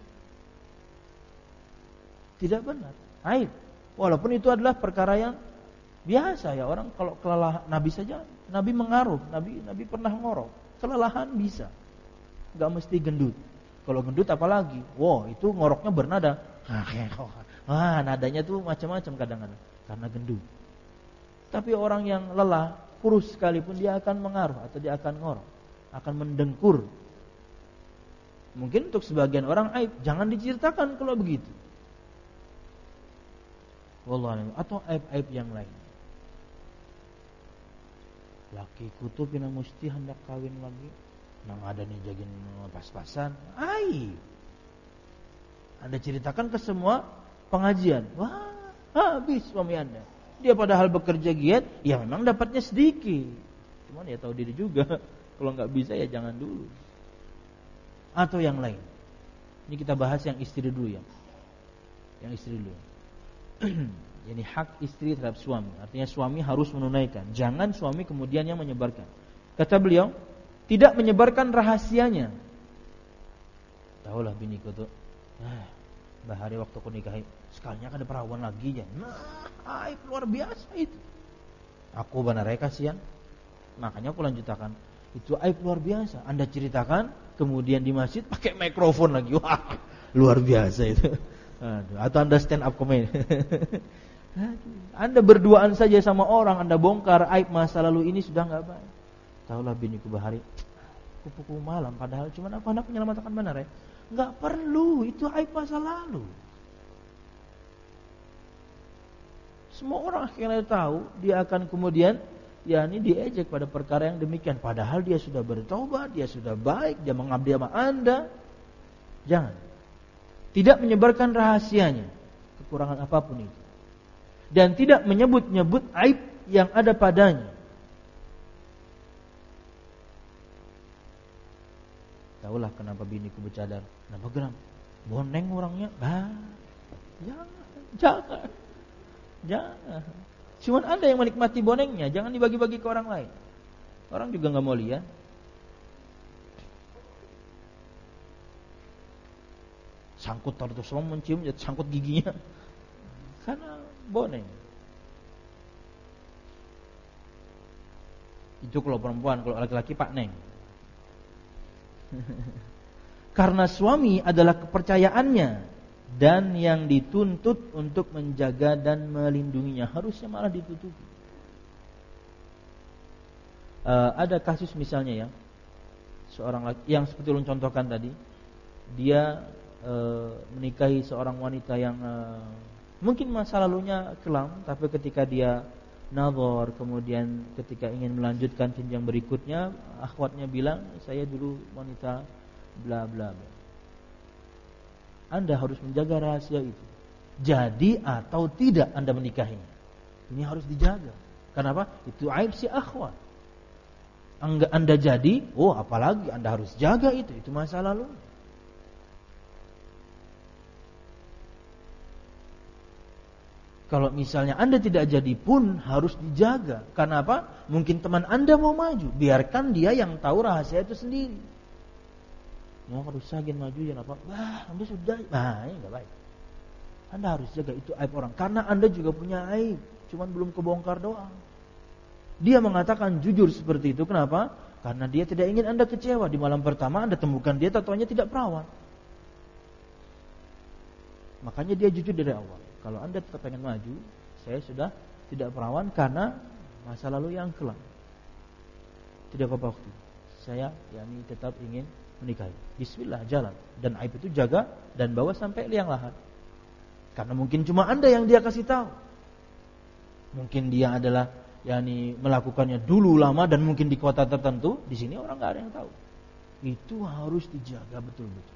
Tidak benar. Aib. Walaupun itu adalah perkara yang biasa ya, orang kalau kelelahan, Nabi saja, Nabi mengaruh, Nabi Nabi pernah ngorok. Kelelahan bisa. Gak mesti gendut. Kalau gendut apalagi, wow itu ngoroknya bernada. Ah, nadanya tuh macam-macam kadang-kadang karena gendut. Tapi orang yang lelah, kurus sekalipun dia akan mengaruh atau dia akan ngorok, akan mendengkur. Mungkin untuk sebagian orang aib, jangan diceritakan kalau begitu. Wallahualam, atau aib-aib yang lain. Laki kutub yang mesti hendak kawin lagi, nang ada nih jagin pas-pasan, aib. Anda ceritakan ke semua pengajian. Wah, habis suami Anda. Dia padahal bekerja giat, ya memang dapatnya sedikit. Cuman ya tahu diri juga. Kalau nggak bisa ya jangan dulu. Atau yang lain. Ini kita bahas yang istri dulu ya. Yang istri dulu. Jadi hak istri terhadap suami. Artinya suami harus menunaikan. Jangan suami kemudian yang menyebarkan. Kata beliau, tidak menyebarkan rahasianya. Tahulah biniku tuh. Ah, bahari waktu aku nikahi, sekalinya kan ada perawan lagi ya. Nah, aib luar biasa itu. Aku benar kasihan. Makanya aku lanjutkan. Itu aib luar biasa. Anda ceritakan, kemudian di masjid pakai mikrofon lagi. Wah, luar biasa itu. Aduh, atau Anda stand up comedy. Anda berduaan saja sama orang, Anda bongkar aib masa lalu ini sudah enggak baik. Tahulah biniku bahari, kupu-kupu malam padahal cuma aku hendak menyelamatkan benar ya. Enggak perlu, itu aib masa lalu. Semua orang akhirnya tahu, dia akan kemudian ya ini diejek pada perkara yang demikian. Padahal dia sudah bertobat, dia sudah baik, dia mengabdi sama Anda. Jangan. Tidak menyebarkan rahasianya, kekurangan apapun itu. Dan tidak menyebut-nyebut aib yang ada padanya. Tahulah kenapa biniku bercadar. Kenapa geram? Boneng orangnya. Bah, jangan, jangan, jangan. Cuman Anda yang menikmati bonengnya, jangan dibagi-bagi ke orang lain. Orang juga nggak mau lihat. Sangkut terus semua mencium, sangkut giginya. Karena boneng. Itu kalau perempuan, kalau laki-laki Pak Neng. Karena suami adalah kepercayaannya dan yang dituntut untuk menjaga dan melindunginya, harusnya malah ditutupi. Uh, ada kasus misalnya ya, seorang laki, yang seperti ulun contohkan tadi, dia uh, menikahi seorang wanita yang uh, mungkin masa lalunya kelam, tapi ketika dia nazar, kemudian ketika ingin melanjutkan jenjang berikutnya, akhwatnya bilang, saya dulu wanita bla bla bla. Anda harus menjaga rahasia itu. Jadi atau tidak Anda menikahinya, ini harus dijaga. Kenapa? Itu aib si akhwat. Anda jadi, oh apalagi Anda harus jaga itu, itu masa lalu. Kalau misalnya Anda tidak jadi pun harus dijaga. Karena apa? Mungkin teman Anda mau maju, biarkan dia yang tahu rahasia itu sendiri. Ya harus sagin maju ya apa? Wah, Anda sudah, nah ini enggak baik. Anda harus jaga itu aib orang. Karena Anda juga punya aib, cuman belum kebongkar doang. Dia mengatakan jujur seperti itu. Kenapa? Karena dia tidak ingin Anda kecewa. Di malam pertama Anda temukan dia tatoannya tidak perawan. Makanya dia jujur dari awal. Kalau Anda tetap pengen maju, saya sudah tidak perawan karena masa lalu yang kelam. Tidak apa-apa waktu. Saya yakni tetap ingin menikahi. Bismillah, jalan. Dan aib itu jaga dan bawa sampai liang lahat. Karena mungkin cuma Anda yang dia kasih tahu. Mungkin dia adalah yakni melakukannya dulu lama dan mungkin di kota tertentu. Di sini orang nggak ada yang tahu. Itu harus dijaga betul-betul.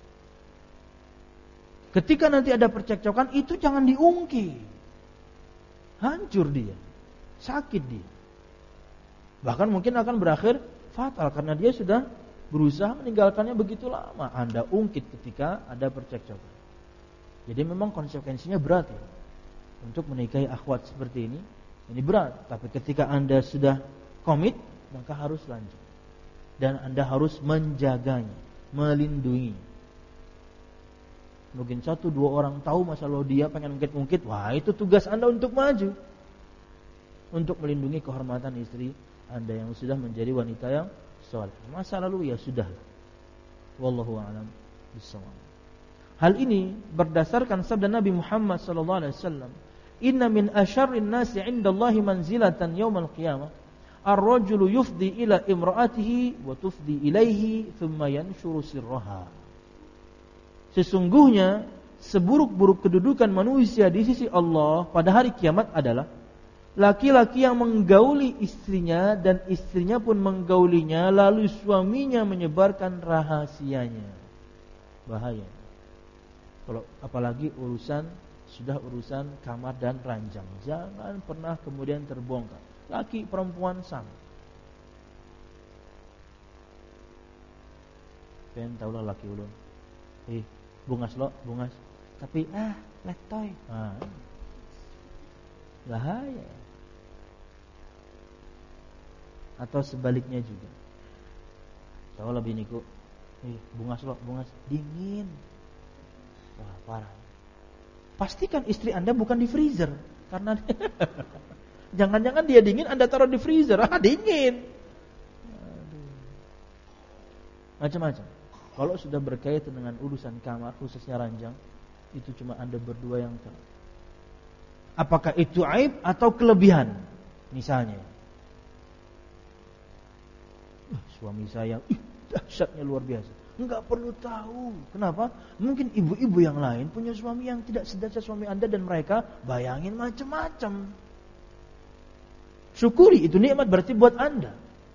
Ketika nanti ada percekcokan, itu jangan diungkit. Hancur dia, sakit dia. Bahkan mungkin akan berakhir fatal karena dia sudah berusaha meninggalkannya begitu lama. Anda ungkit ketika ada percekcokan. Jadi memang konsekuensinya berat ya. Untuk menikahi akhwat seperti ini, ini berat. Tapi ketika Anda sudah komit, maka harus lanjut. Dan Anda harus menjaganya, melindungi. Mungkin satu dua orang tahu masa lalu dia pengen ungkit-ungkit, wah itu tugas Anda untuk maju, untuk melindungi kehormatan istri Anda yang sudah menjadi wanita yang saleh. Masa lalu ya sudah. Wallahu a'lam bishawab. Hal ini berdasarkan sabda Nabi Muhammad sallallahu alaihi wasallam, "Inna min asyarrin nasi 'indallahi manzilatan yaumal qiyamah ar-rajulu yufdi ila imra'atihi wa tufdi ilaihi thumma yanshuru sirraha." Sesungguhnya seburuk-buruk kedudukan manusia di sisi Allah pada hari kiamat adalah laki-laki yang menggauli istrinya dan istrinya pun menggaulinya, lalu suaminya menyebarkan rahasianya. Bahaya. Kalau apalagi urusan sudah urusan kamar dan ranjang, jangan pernah kemudian terbongkar. Laki perempuan sama. Pengen tahu lah laki ulun. Eh, bungas lo, bungas. Tapi ah, letoy. Ah. Bahaya. Atau sebaliknya juga. Tahu lah biniku. Eh, bungas lo, bungas. Dingin. Wah, parah. Pastikan istri Anda bukan di freezer. Karena jangan-jangan dia dingin, Anda taruh di freezer. Ah, dingin. Aduh. Macam-macam. Kalau sudah berkaitan dengan urusan kamar, khususnya ranjang, itu cuma Anda berdua yang tahu. Apakah itu aib atau kelebihan? Misalnya, uh, suami saya, ih, dahsyatnya luar biasa. Enggak perlu tahu. Kenapa? Mungkin ibu-ibu yang lain punya suami yang tidak sedahsyat suami Anda dan mereka bayangin macam-macam. Syukuri, itu nikmat berarti buat Anda.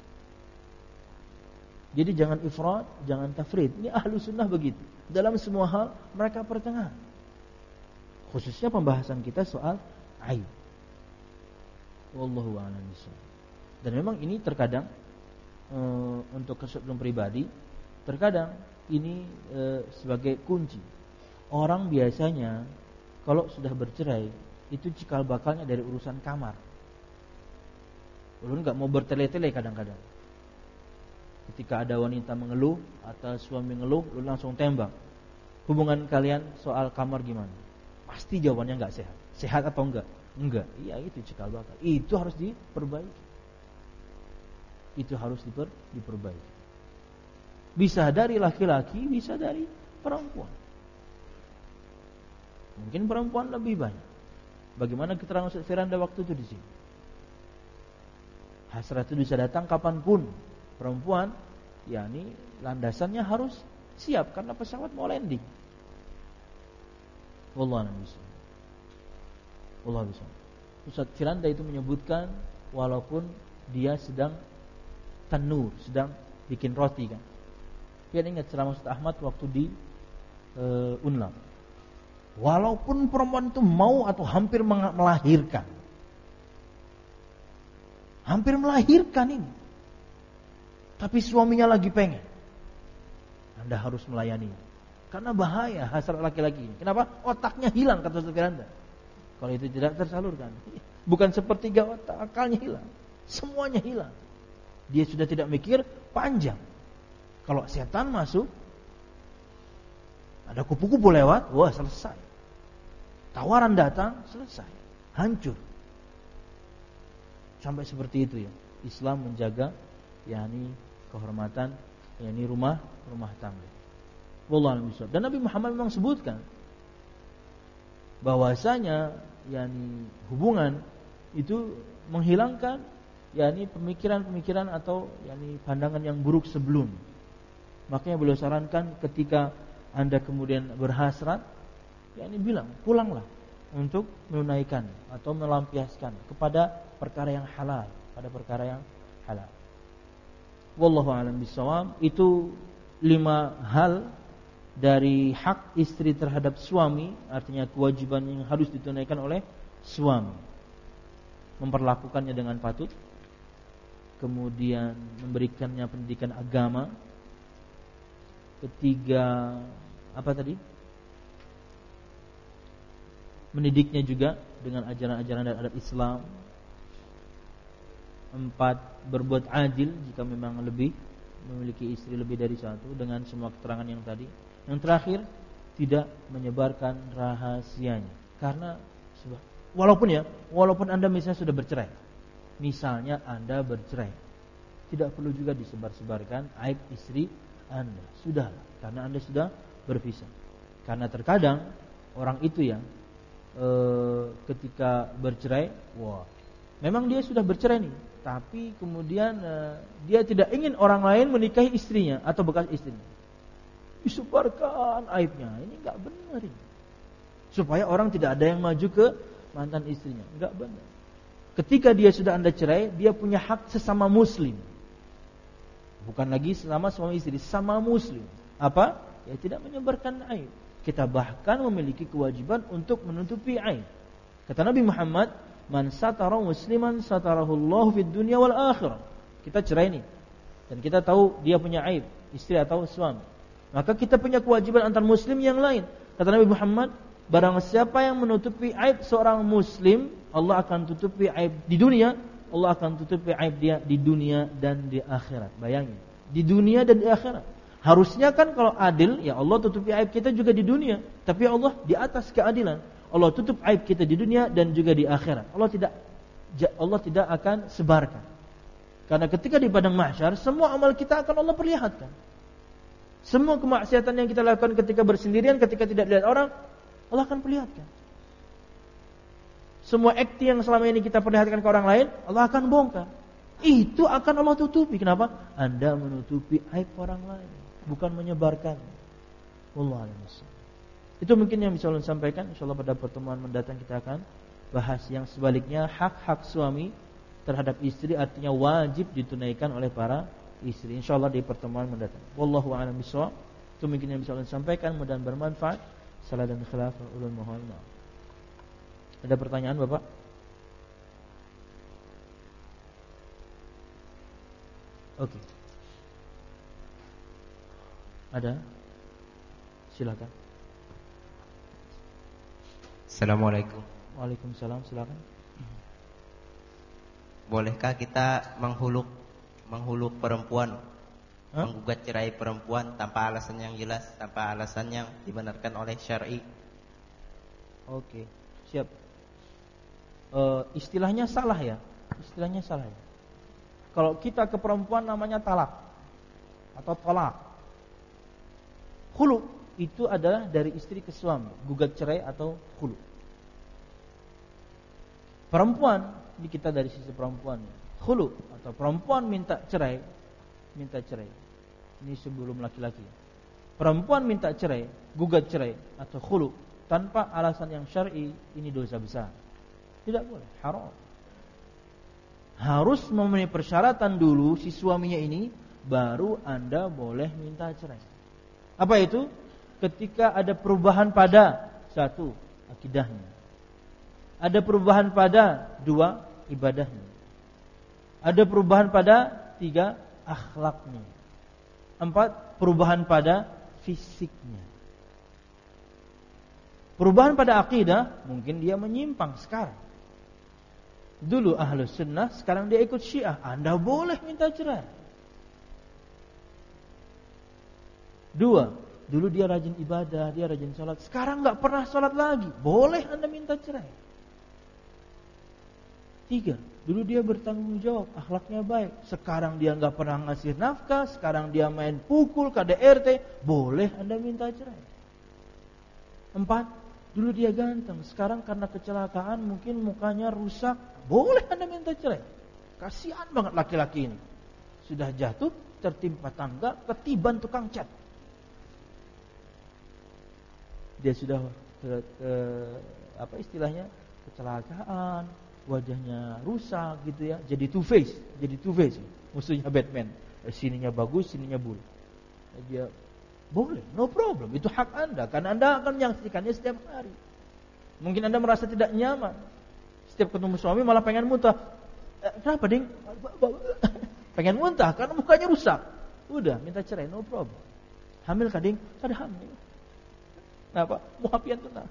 Jadi jangan ifrat, jangan tafrid. Ini ahlu sunnah begitu. Dalam semua hal mereka pertengahan. Khususnya pembahasan kita soal aib. Wallahu a'lam bishawab. Dan memang ini terkadang e, untuk kesulitan pribadi, terkadang ini e, sebagai kunci. Orang biasanya kalau sudah bercerai itu cikal bakalnya dari urusan kamar. Ulun nggak mau bertele-tele kadang-kadang. Ketika ada wanita mengeluh atau suami mengeluh, ulun langsung tembak. Hubungan kalian soal kamar gimana? Pasti jawabannya nggak sehat. Sehat atau enggak? Enggak. Iya, itu cikal bakal. Itu harus diperbaiki. Itu harus diper, diperbaiki. Bisa dari laki-laki, bisa dari perempuan. Mungkin perempuan lebih banyak. Bagaimana keterangan Ustaz Firanda waktu itu di sini? Hasrat itu bisa datang kapanpun. Perempuan, yakni landasannya harus siap karena pesawat mau landing. Wallahu a'lam bishawab. Wallahu a'lam. Ustaz Firanda itu menyebutkan walaupun dia sedang tanur, sedang bikin roti kan. Dia ingat ceramah Ustaz Ahmad waktu di uh, Unlam. Walaupun perempuan itu mau atau hampir melahirkan, hampir melahirkan ini, tapi suaminya lagi pengen, Anda harus melayani. Karena bahaya hasrat laki-laki ini. Kenapa? Otaknya hilang kata Ustaz Firanda. Kalau itu tidak tersalurkan, bukan sepertiga otak, akalnya hilang, semuanya hilang. Dia sudah tidak mikir panjang. Kalau setan masuk, ada kupu-kupu lewat, wah selesai. Tawaran datang, selesai, hancur. Sampai seperti itu ya. Islam menjaga, yakni kehormatan, yakni rumah rumah tangga. Wallahu a'lam bishawab. Dan Nabi Muhammad memang sebutkan bahwasanya yakni hubungan itu menghilangkan yakni pemikiran-pemikiran atau yakni pandangan yang buruk sebelum. Makanya beliau sarankan ketika Anda kemudian berhasrat, yakni bilang, pulanglah untuk menunaikan atau melampiaskan kepada perkara yang halal, pada perkara yang halal. Wallahu a'lam bishawab. Itu lima hal dari hak istri terhadap suami, artinya kewajiban yang harus ditunaikan oleh suami. Memperlakukannya dengan patut, kemudian memberikannya pendidikan agama. Ketiga, apa tadi? Mendidiknya juga dengan ajaran-ajaran dan adat Islam. Empat, berbuat adil jika memang lebih, memiliki istri lebih dari satu dengan semua keterangan yang tadi. Yang terakhir, tidak menyebarkan rahasianya. Karena walaupun ya, walaupun Anda misalnya sudah bercerai, misalnya Anda bercerai, tidak perlu juga disebar-sebarkan aib istri Anda. Sudah, karena Anda sudah berpisah. Karena terkadang orang itu yang e, ketika bercerai, wah, memang dia sudah bercerai nih, tapi kemudian e, dia tidak ingin orang lain menikahi istrinya atau bekas istrinya. Disebarkan aibnya, ini enggak benar ini. Supaya orang tidak ada yang maju ke mantan istrinya, enggak benar. Ketika dia sudah Anda cerai, dia punya hak sesama muslim. Bukan lagi sesama suami istri, sama muslim. Apa? Ya tidak menyebarkan aib. Kita bahkan memiliki kewajiban untuk menutupi aib. Kata Nabi Muhammad, man satara musliman satarahullahu fid dunya wal akhirah. Kita cerai nih, dan kita tahu dia punya aib, istri atau suami. Maka kita punya kewajiban antar muslim yang lain. Kata Nabi Muhammad, barang siapa yang menutupi aib seorang muslim, Allah akan tutupi aib di dunia, Allah akan tutupi aib dia di dunia dan di akhirat. Bayangin, di dunia dan di akhirat. Harusnya kan kalau adil, ya Allah tutupi aib kita juga di dunia. Tapi Allah di atas keadilan, Allah tutup aib kita di dunia dan juga di akhirat. Allah tidak Allah tidak akan sebarkan. Karena ketika di padang mahsyar, semua amal kita akan Allah perlihatkan. Semua kemaksiatan yang kita lakukan ketika bersendirian, ketika tidak dilihat orang, Allah akan perlihatkan. Semua akti yang selama ini kita perlihatkan ke orang lain, Allah akan bongkar. Itu akan Allah tutupi. Kenapa? Anda menutupi aib orang lain, bukan menyebarkan. Wallahu a'lam. Itu mungkin yang bisa Allah sampaikan. Insyaallah pada pertemuan mendatang kita akan bahas yang sebaliknya, hak-hak suami terhadap istri, artinya wajib ditunaikan oleh para istri. Insyaallah di pertemuan mendatang. Wallahu a'lam bishawab. Itu mungkin yang bisa Allah sampaikan, mudah-mudahan bermanfaat. Salah dan khilaf ulul mohon maaf. Ada pertanyaan Bapak? Oke. Okay. Ada? Silakan. Assalamualaikum. Waalaikumsalam, silakan. Bolehkah kita menghuluk menghuluk perempuan, Hah? menggugat cerai perempuan tanpa alasan yang jelas, tanpa alasan yang dibenarkan oleh syar'i? Oke, siap. Uh, istilahnya salah ya. Istilahnya salah ya. Kalau kita ke perempuan namanya talak atau tolak. Khulu itu adalah dari istri ke suami, gugat cerai atau khulu. Perempuan, ini kita dari sisi perempuan, khulu atau perempuan minta cerai, minta cerai. Ini sebelum laki-laki. Perempuan minta cerai, gugat cerai atau khulu tanpa alasan yang syar'i, ini dosa besar. Tidak boleh, haram. Harus memenuhi persyaratan dulu si suaminya ini, baru Anda boleh minta cerai. Apa itu? Ketika ada perubahan pada satu, akidahnya. Ada perubahan pada dua, ibadahnya. Ada perubahan pada tiga, akhlaknya. Empat, perubahan pada fisiknya. Perubahan pada akidah, mungkin dia menyimpang sekarang. Dulu ahlus sunnah, sekarang dia ikut syiah. Anda boleh minta cerai. Dua, dulu dia rajin ibadah, dia rajin sholat. Sekarang gak pernah sholat lagi. Boleh Anda minta cerai. Tiga, dulu dia bertanggung jawab, akhlaknya baik. Sekarang dia gak pernah ngasih nafkah. Sekarang dia main pukul, K D R T. Boleh Anda minta cerai. Empat, dulu dia ganteng. Sekarang karena kecelakaan mungkin mukanya rusak. Boleh Anda minta cerai. Kasihan banget laki-laki ini. Sudah jatuh, tertimpa tangga, ketiban tukang cat. Dia sudah ke, ke, apa istilahnya, kecelakaan, wajahnya rusak gitu ya, jadi two face, jadi two face, musuhnya Batman, sininya bagus, sininya buruk. Dia boleh, no problem, itu hak Anda, karena Anda akan menyaksikannya setiap hari. Mungkin Anda merasa tidak nyaman, setiap ketemu suami malah pengen muntah. Eh, kenapa ding? Pengen muntah karena mukanya rusak. Udah, minta cerai, no problem. Hamil kah ding? Ada hamil. Kenapa? Muhafian tunang.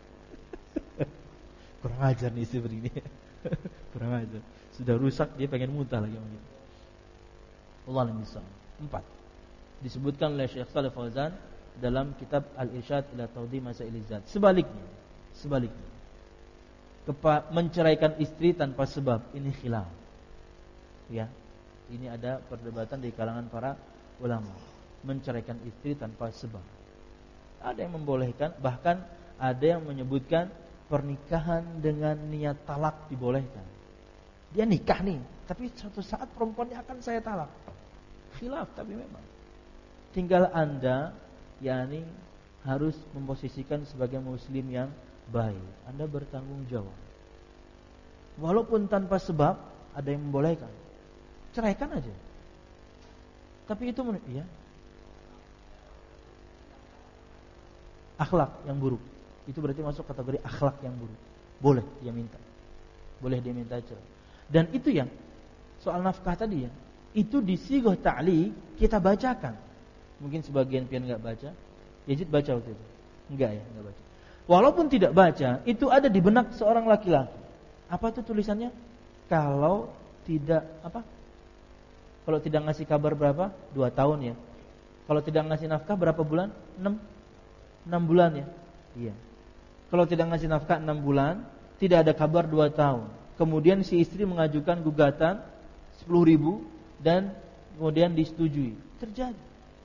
Kurang ajar nih istri begini. Kurang ajar. Sudah rusak dia pengen muntah lagi. Allah al-Misal. Empat. Disebutkan oleh Syekh Shalih Fauzan dalam kitab Al-Irsyad ila Tawdi Masail Zat. Sebaliknya, sebaliknya. Kepa, menceraikan istri tanpa sebab ini khilaf. Ya. Ini ada perdebatan di kalangan para ulama. Menceraikan istri tanpa sebab. Ada yang membolehkan, bahkan ada yang menyebutkan pernikahan dengan niat talak dibolehkan. Dia nikah nih, tapi suatu saat perempuannya akan saya talak. Khilaf tapi memang. Tinggal Anda yakni harus memposisikan sebagai muslim yang baik. Anda bertanggung jawab. Walaupun tanpa sebab, ada yang membolehkan. Ceraikan aja. Tapi itu ya. akhlak yang buruk. Itu berarti masuk kategori akhlak yang buruk. Boleh dia minta. Boleh dia minta cerai. Dan itu yang soal nafkah tadi ya, itu di sighah ta'liq kita bacakan. Mungkin sebagian pian enggak baca. Yazid baca waktu itu. Enggak ya, enggak baca. Walaupun tidak baca, itu ada di benak seorang laki-laki. Apa itu tulisannya? Kalau tidak apa? Kalau tidak ngasih kabar berapa? Dua tahun ya. Kalau tidak ngasih nafkah berapa bulan? Enam. Enam bulan ya. Iya. Kalau tidak ngasih nafkah enam bulan, tidak ada kabar dua tahun. Kemudian si istri mengajukan gugatan sepuluh ribu dan kemudian disetujui. Terjadi.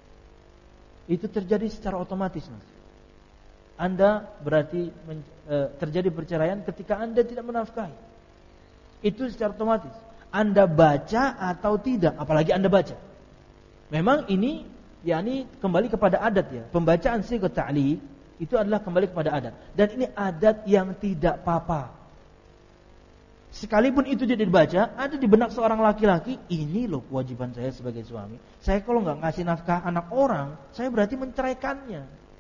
Itu terjadi secara otomatis, Mas. Anda berarti men, e, terjadi perceraian ketika Anda tidak menafkahi. Itu secara otomatis. Anda baca atau tidak, apalagi Anda baca. Memang ini yakni kembali kepada adat ya. Pembacaan sighah ta'liq itu adalah kembali kepada adat. Dan ini adat yang tidak apa-apa. Sekalipun itu tidak dibaca, ada di benak seorang laki-laki, ini loh kewajiban saya sebagai suami. Saya kalau nggak ngasih nafkah anak orang, saya berarti menceraikannya.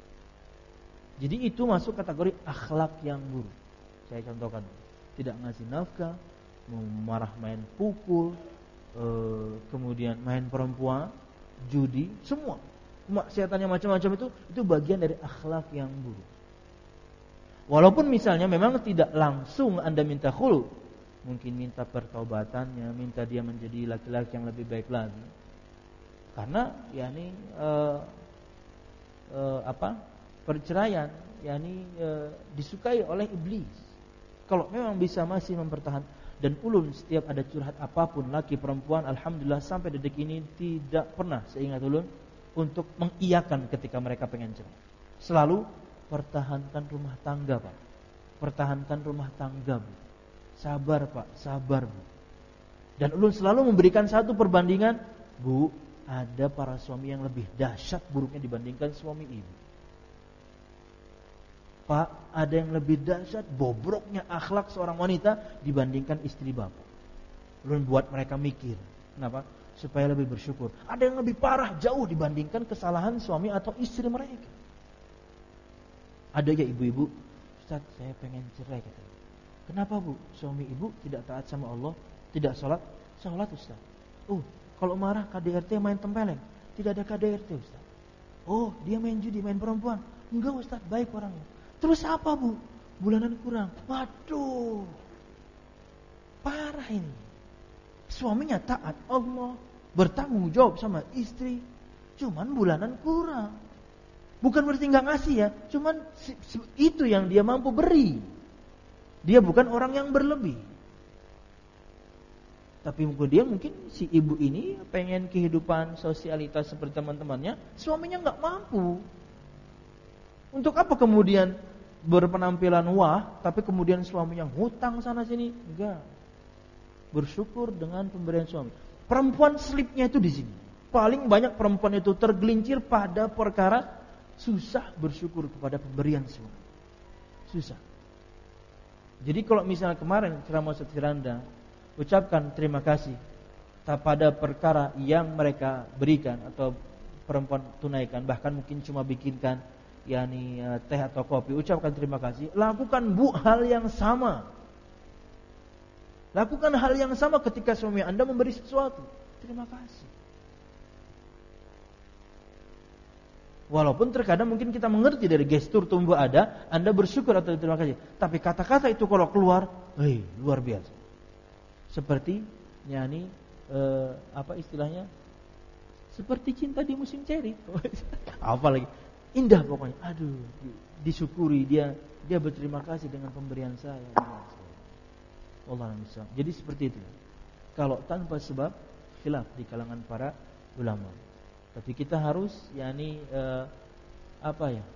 Jadi itu masuk kategori akhlak yang buruk. Saya contohkan, tidak ngasih nafkah, marah main pukul, eh, kemudian main perempuan, judi, semua maksiatannya macam-macam itu, itu bagian dari akhlak yang buruk. Walaupun misalnya memang tidak langsung Anda minta khulu, mungkin minta pertaubatannya, minta dia menjadi laki-laki yang lebih baik lagi. Karena yakni uh, uh, apa? perceraian yakni uh, disukai oleh iblis. Kalau memang bisa masih mempertahankan, dan ulun setiap ada curhat apapun laki perempuan, alhamdulillah sampai detik ini tidak pernah seingat ulun untuk mengiyakan ketika mereka pengen cerai. Selalu pertahankan rumah tangga, Pak. Pertahankan rumah tangga, Bu. Sabar Pak, sabar Bu. Dan ulun selalu memberikan satu perbandingan, Bu, ada para suami yang lebih dahsyat buruknya dibandingkan suami ibu. Pak, ada yang lebih dahsyat bobroknya akhlak seorang wanita dibandingkan istri bapak. Ulun buat mereka mikir. Kenapa? Supaya lebih bersyukur. Ada yang lebih parah jauh dibandingkan kesalahan suami atau istri mereka. Ada ya ibu-ibu, Ustaz saya pengen cerai katanya. Kenapa Bu? Suami ibu tidak taat sama Allah, tidak sholat. Sholat Ustaz. Oh, kalau marah K D R T main tempeleng. Tidak ada K D R T Ustaz. Oh, dia main judi, main perempuan. Enggak Ustaz, baik orangnya. Terus apa Bu? Bulanan kurang. Waduh, parah ini. Suaminya taat Allah, bertanggung jawab sama istri, cuman bulanan kurang. Bukan berarti nggak ngasih ya, cuman itu yang dia mampu beri. Dia bukan orang yang berlebih. Tapi kemudian mungkin si ibu ini pengen kehidupan sosialitas seperti teman-temannya, suaminya nggak mampu. Untuk apa kemudian berpenampilan wah, tapi kemudian suaminya hutang sana sini? Enggak. Bersyukur dengan pemberian suami. Perempuan slipnya itu di sini. Paling banyak perempuan itu tergelincir pada perkara susah bersyukur kepada pemberian suami. Susah. Jadi kalau misalnya kemarin ceramah Ustaz Firanda ucapkan terima kasih pada perkara yang mereka berikan atau perempuan tunaikan, bahkan mungkin cuma bikinkan yakni teh atau kopi, ucapkan terima kasih. Lakukan Bu hal yang sama. Lakukan hal yang sama ketika suami Anda memberi sesuatu. Terima kasih. Walaupun terkadang mungkin kita mengerti dari gestur tubuh ada, Anda bersyukur atau terima kasih. Tapi kata-kata itu kalau keluar, hei, luar biasa. Seperti nyanyi eh, apa istilahnya? Seperti cinta di musim ceri. Apa lagi? Indah pokoknya. Aduh, disyukuri dia, dia berterima kasih dengan pemberian saya. Wallahu a'lam. Jadi seperti itu. Kalau tanpa sebab khilaf di kalangan para ulama. Tapi kita harus yakni eh, apa ya?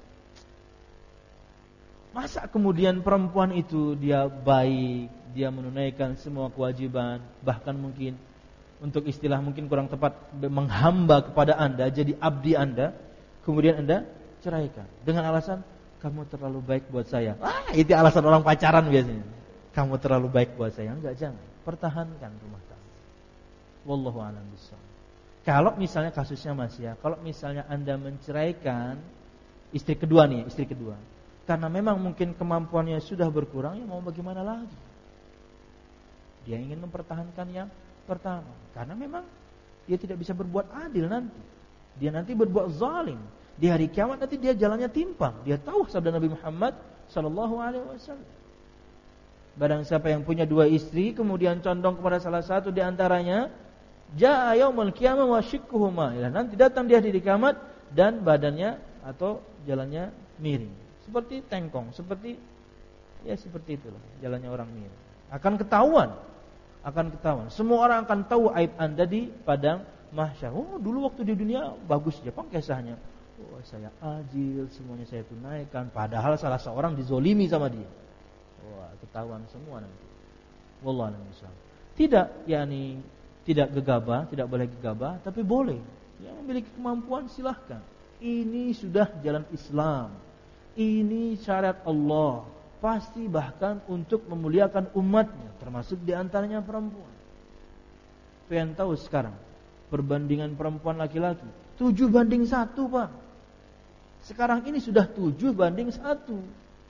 Masa kemudian perempuan itu dia baik, dia menunaikan semua kewajiban, bahkan mungkin untuk istilah mungkin kurang tepat menghamba kepada Anda, jadi abdi Anda, kemudian Anda ceraikan dengan alasan kamu terlalu baik buat saya. Ah, itu alasan orang pacaran biasanya. Kamu terlalu baik buat saya. Enggak, jangan. Pertahankan rumah tangga. Wallahu a'lam bishawab. Kalau misalnya kasusnya Mas ya, kalau misalnya Anda menceraikan Istri kedua nih, istri kedua. Karena memang mungkin kemampuannya sudah berkurang, ya mau bagaimana lagi? Dia ingin mempertahankan yang pertama. Karena memang dia tidak bisa berbuat adil nanti. Dia nanti berbuat zalim. Di hari kiamat nanti dia jalannya timpang. Dia tahu sabda Nabi Muhammad sallallahu alaihi wasallam. Barang siapa yang punya dua istri kemudian condong kepada salah satu di antaranya, jaa yaumul qiyamah wa shiqquhuma. Ya, nanti datang di hari kiamat dan badannya atau jalannya miring. Seperti tengkong, seperti ya seperti itulah jalannya orang miring. Akan ketahuan, akan ketahuan. Semua orang akan tahu aib Anda di padang mahsyar. Oh, dulu waktu di dunia bagus Jepang kisahnya. Oh, saya adil, semuanya saya tunaikan. Padahal salah seorang dizolimi sama dia. Wah, ketahuan semua nanti. Wallahu a'lam bishawab. Tidak, yakni tidak gegabah, tidak boleh gegabah, tapi boleh. Yang memiliki kemampuan silahkan. Ini sudah jalan Islam. Ini syariat Allah. Pasti bahkan untuk memuliakan umatnya, termasuk diantaranya perempuan. Pengen tahu sekarang perbandingan perempuan laki-laki tujuh banding satu, Pak. Sekarang ini sudah tujuh banding satu.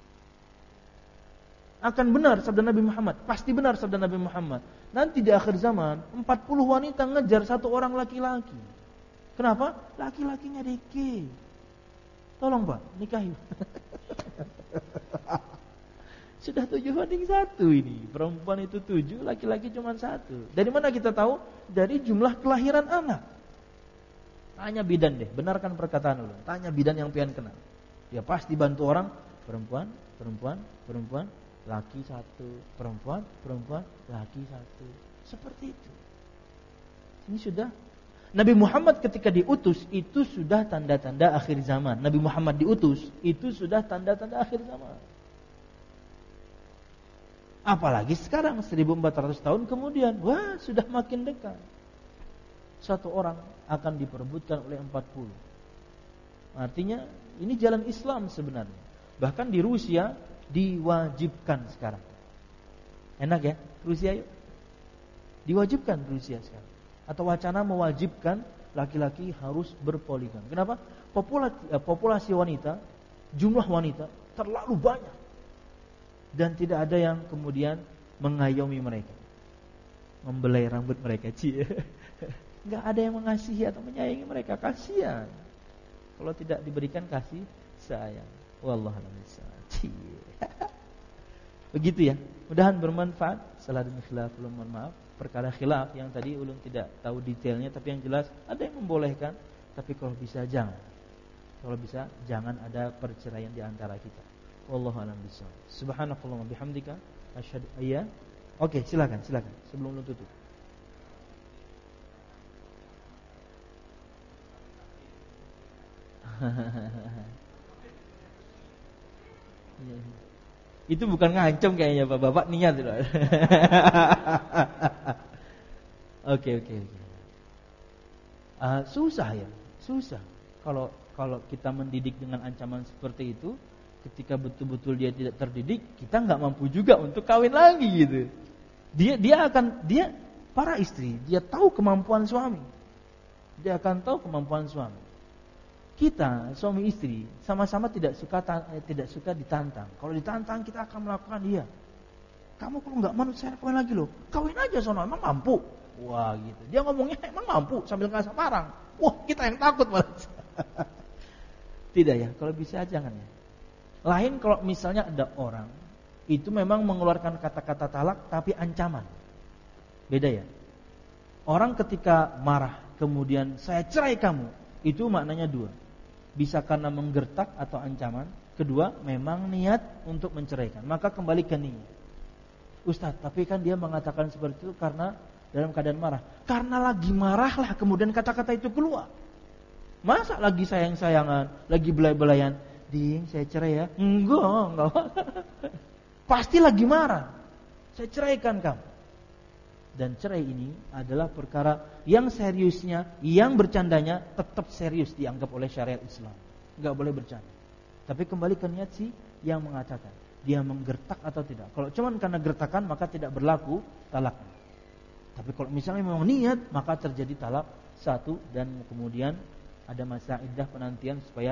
Akan benar sabda Nabi Muhammad, pasti benar sabda Nabi Muhammad. Nanti di akhir zaman empat puluh wanita ngejar satu orang laki-laki. Kenapa? Laki-lakinya dikit. Tolong Pak, nikahi. Sudah tujuh banding satu ini. Perempuan itu tujuh, laki-laki cuma satu. Dari mana kita tahu? Dari jumlah kelahiran anak. Tanya bidan deh, benarkan perkataan dulu. Tanya bidan yang pian kenal. Dia pasti bantu orang. Perempuan, perempuan, perempuan, laki satu. Perempuan, perempuan, laki satu. Seperti itu. Ini sudah. Nabi Muhammad ketika diutus, itu sudah tanda-tanda akhir zaman. Nabi Muhammad diutus, itu sudah tanda-tanda akhir zaman. Apalagi sekarang seribu empat ratus tahun kemudian, wah sudah makin dekat. Satu orang akan diperebutkan oleh empat puluh. Artinya ini jalan Islam sebenarnya. Bahkan di Rusia diwajibkan sekarang. Enak ya Rusia yuk. Diwajibkan Rusia sekarang. Atau wacana mewajibkan laki-laki harus berpoligami. Kenapa? Populasi, populasi wanita, jumlah wanita terlalu banyak. Dan tidak ada yang kemudian mengayomi mereka, membelai rambut mereka, cie. Enggak ada yang mengasihi atau menyayangi mereka, kasihan. Kalau tidak diberikan kasih sayang. Wallahu a'lam bishawab. Begitu ya. Mudahan bermanfaat. Salah dan khilaf, ulun mohon maaf. Perkara khilaf yang tadi ulun tidak tahu detailnya, tapi yang jelas ada yang membolehkan, tapi kalau bisa jangan. Kalau bisa jangan ada perceraian di antara kita. Wallahu a'lam bishawab. Subhanakallahumma bihamdika asyhadu ayya. Oke, silakan, silakan sebelum lu tutup. Itu bukan ngancam kayaknya Bapak-bapak, niat itu. Oke, oke, oke. Uh, susah ya, susah. Kalau kalau kita mendidik dengan ancaman seperti itu, ketika betul-betul dia tidak terdidik, kita nggak mampu juga untuk kawin lagi gitu. Dia dia akan dia para istri, dia tahu kemampuan suami. Dia akan tahu kemampuan suami. Kita suami istri sama-sama tidak suka eh, tidak suka ditantang. Kalau ditantang kita akan melakukan dia. Kamu kalau nggak mau saya kawin lagi loh. Kawin aja sono, emang mampu. Wah gitu. Dia ngomongnya emang mampu sambil ngasah parang. Wah kita yang takut malah. Tidak ya, kalau bisa jangan ya. Lain kalau misalnya ada orang itu memang mengeluarkan kata-kata talak tapi ancaman. Beda ya. Orang ketika marah kemudian saya cerai kamu, itu maknanya dua. Bisa karena menggertak atau ancaman. Kedua, memang niat untuk menceraikan. Maka kembali ke niat. Ustaz, tapi kan dia mengatakan seperti itu karena dalam keadaan marah. Karena lagi marahlah kemudian kata-kata itu keluar. Masa lagi sayang-sayangan, lagi belai-belayan, ding saya cerai ya? Enggak, enggak. Pasti lagi marah. Saya ceraikan kamu. Dan cerai ini adalah perkara yang seriusnya, yang bercandanya tetap serius dianggap oleh syariat Islam. Enggak boleh bercanda. Tapi kembali ke niat si yang mengatakan, dia menggertak atau tidak. Kalau cuma karena gertakan maka tidak berlaku talak. Tapi kalau misalnya memang niat, maka terjadi talak satu dan kemudian ada masa iddah penantian supaya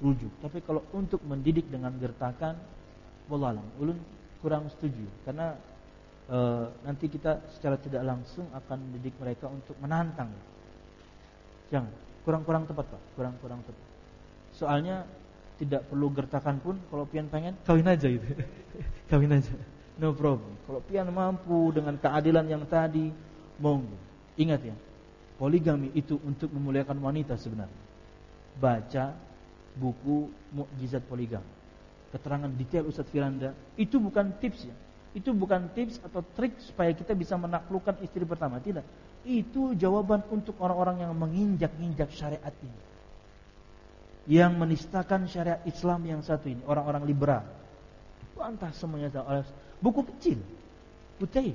rujuk. Tapi kalau untuk mendidik dengan gertakan, wallahualam, ulun kurang setuju. Karena e, nanti kita secara tidak langsung akan mendidik mereka untuk menantang. Jangan, kurang-kurang tepat Pak, kurang-kurang tepat. Soalnya tidak perlu gertakan pun, kalau pian pengen kawin aja gitu. Kawin aja, no problem. Kalau pian mampu dengan keadilan yang tadi, monggo. Ingat ya, poligami itu untuk memuliakan wanita sebenarnya. Baca buku Mukjizat Poligami, keterangan detail Ustadz Firanda. Itu bukan tips ya, itu bukan tips atau trik supaya kita bisa menaklukkan istri pertama. Tidak, itu jawaban untuk orang-orang yang menginjak-injak syariat ini, yang menistakan syariat Islam yang satu ini, orang-orang liberal. Bantah semuanya oleh buku kecil, putih.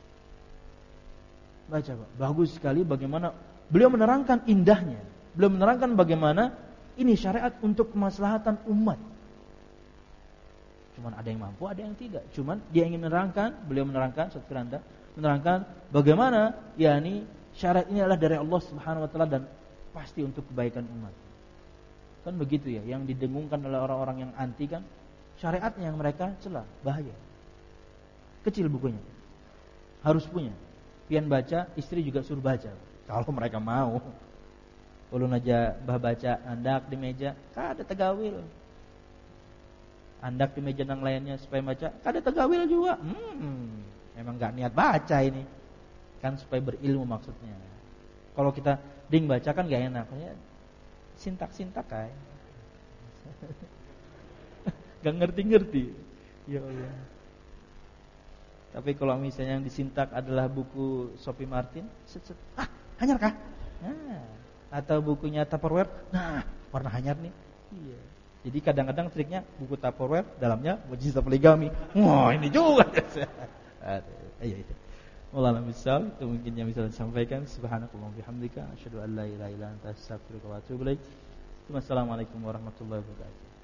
Baca Pak, bagus sekali bagaimana beliau menerangkan indahnya. Beliau menerangkan bagaimana ini syariat untuk kemaslahatan umat. Cuman ada yang mampu, ada yang tidak. Cuman dia ingin menerangkan, beliau menerangkan, Ustaz Firanda menerangkan bagaimana yakni syariat ini adalah dari Allah Subhanahu wa taala dan pasti untuk kebaikan umat. Kan begitu ya, yang didengungkan oleh orang-orang yang anti kan syariatnya yang mereka celah, bahaya. Kecil bukunya, harus punya. Pian baca, istri juga suruh baca. Kalau mereka mau. Ulun aja bah baca andak di meja, kada tegawil. Andak di meja nang lainnya supaya baca, kada tegawil juga. Hmm, memang enggak niat baca ini. Kan supaya berilmu maksudnya. Kalau kita ding baca kan enggak enak. Ya, sintak-sintak kayak. Gak ngerti-ngerti. Ya Allah. Tapi kalau misalnya yang disintak adalah buku Sophie Martin, set, set. Ah, hanyar kah? Nah, atau bukunya Tupperware. Nah, warna hanyar nih. Iya. Jadi kadang-kadang triknya buku Tupperware dalamnya Mukjizat Poligami. Wah, ini juga. Ayo itu. Wallahu misal, itu mungkin yang bisa disampaikan. Subhanakallahumma bihamdika asyhadu an la ilaha illa anta astaghfiruka wa atubu ilaik. Wassalamualaikum warahmatullahi wabarakatuh.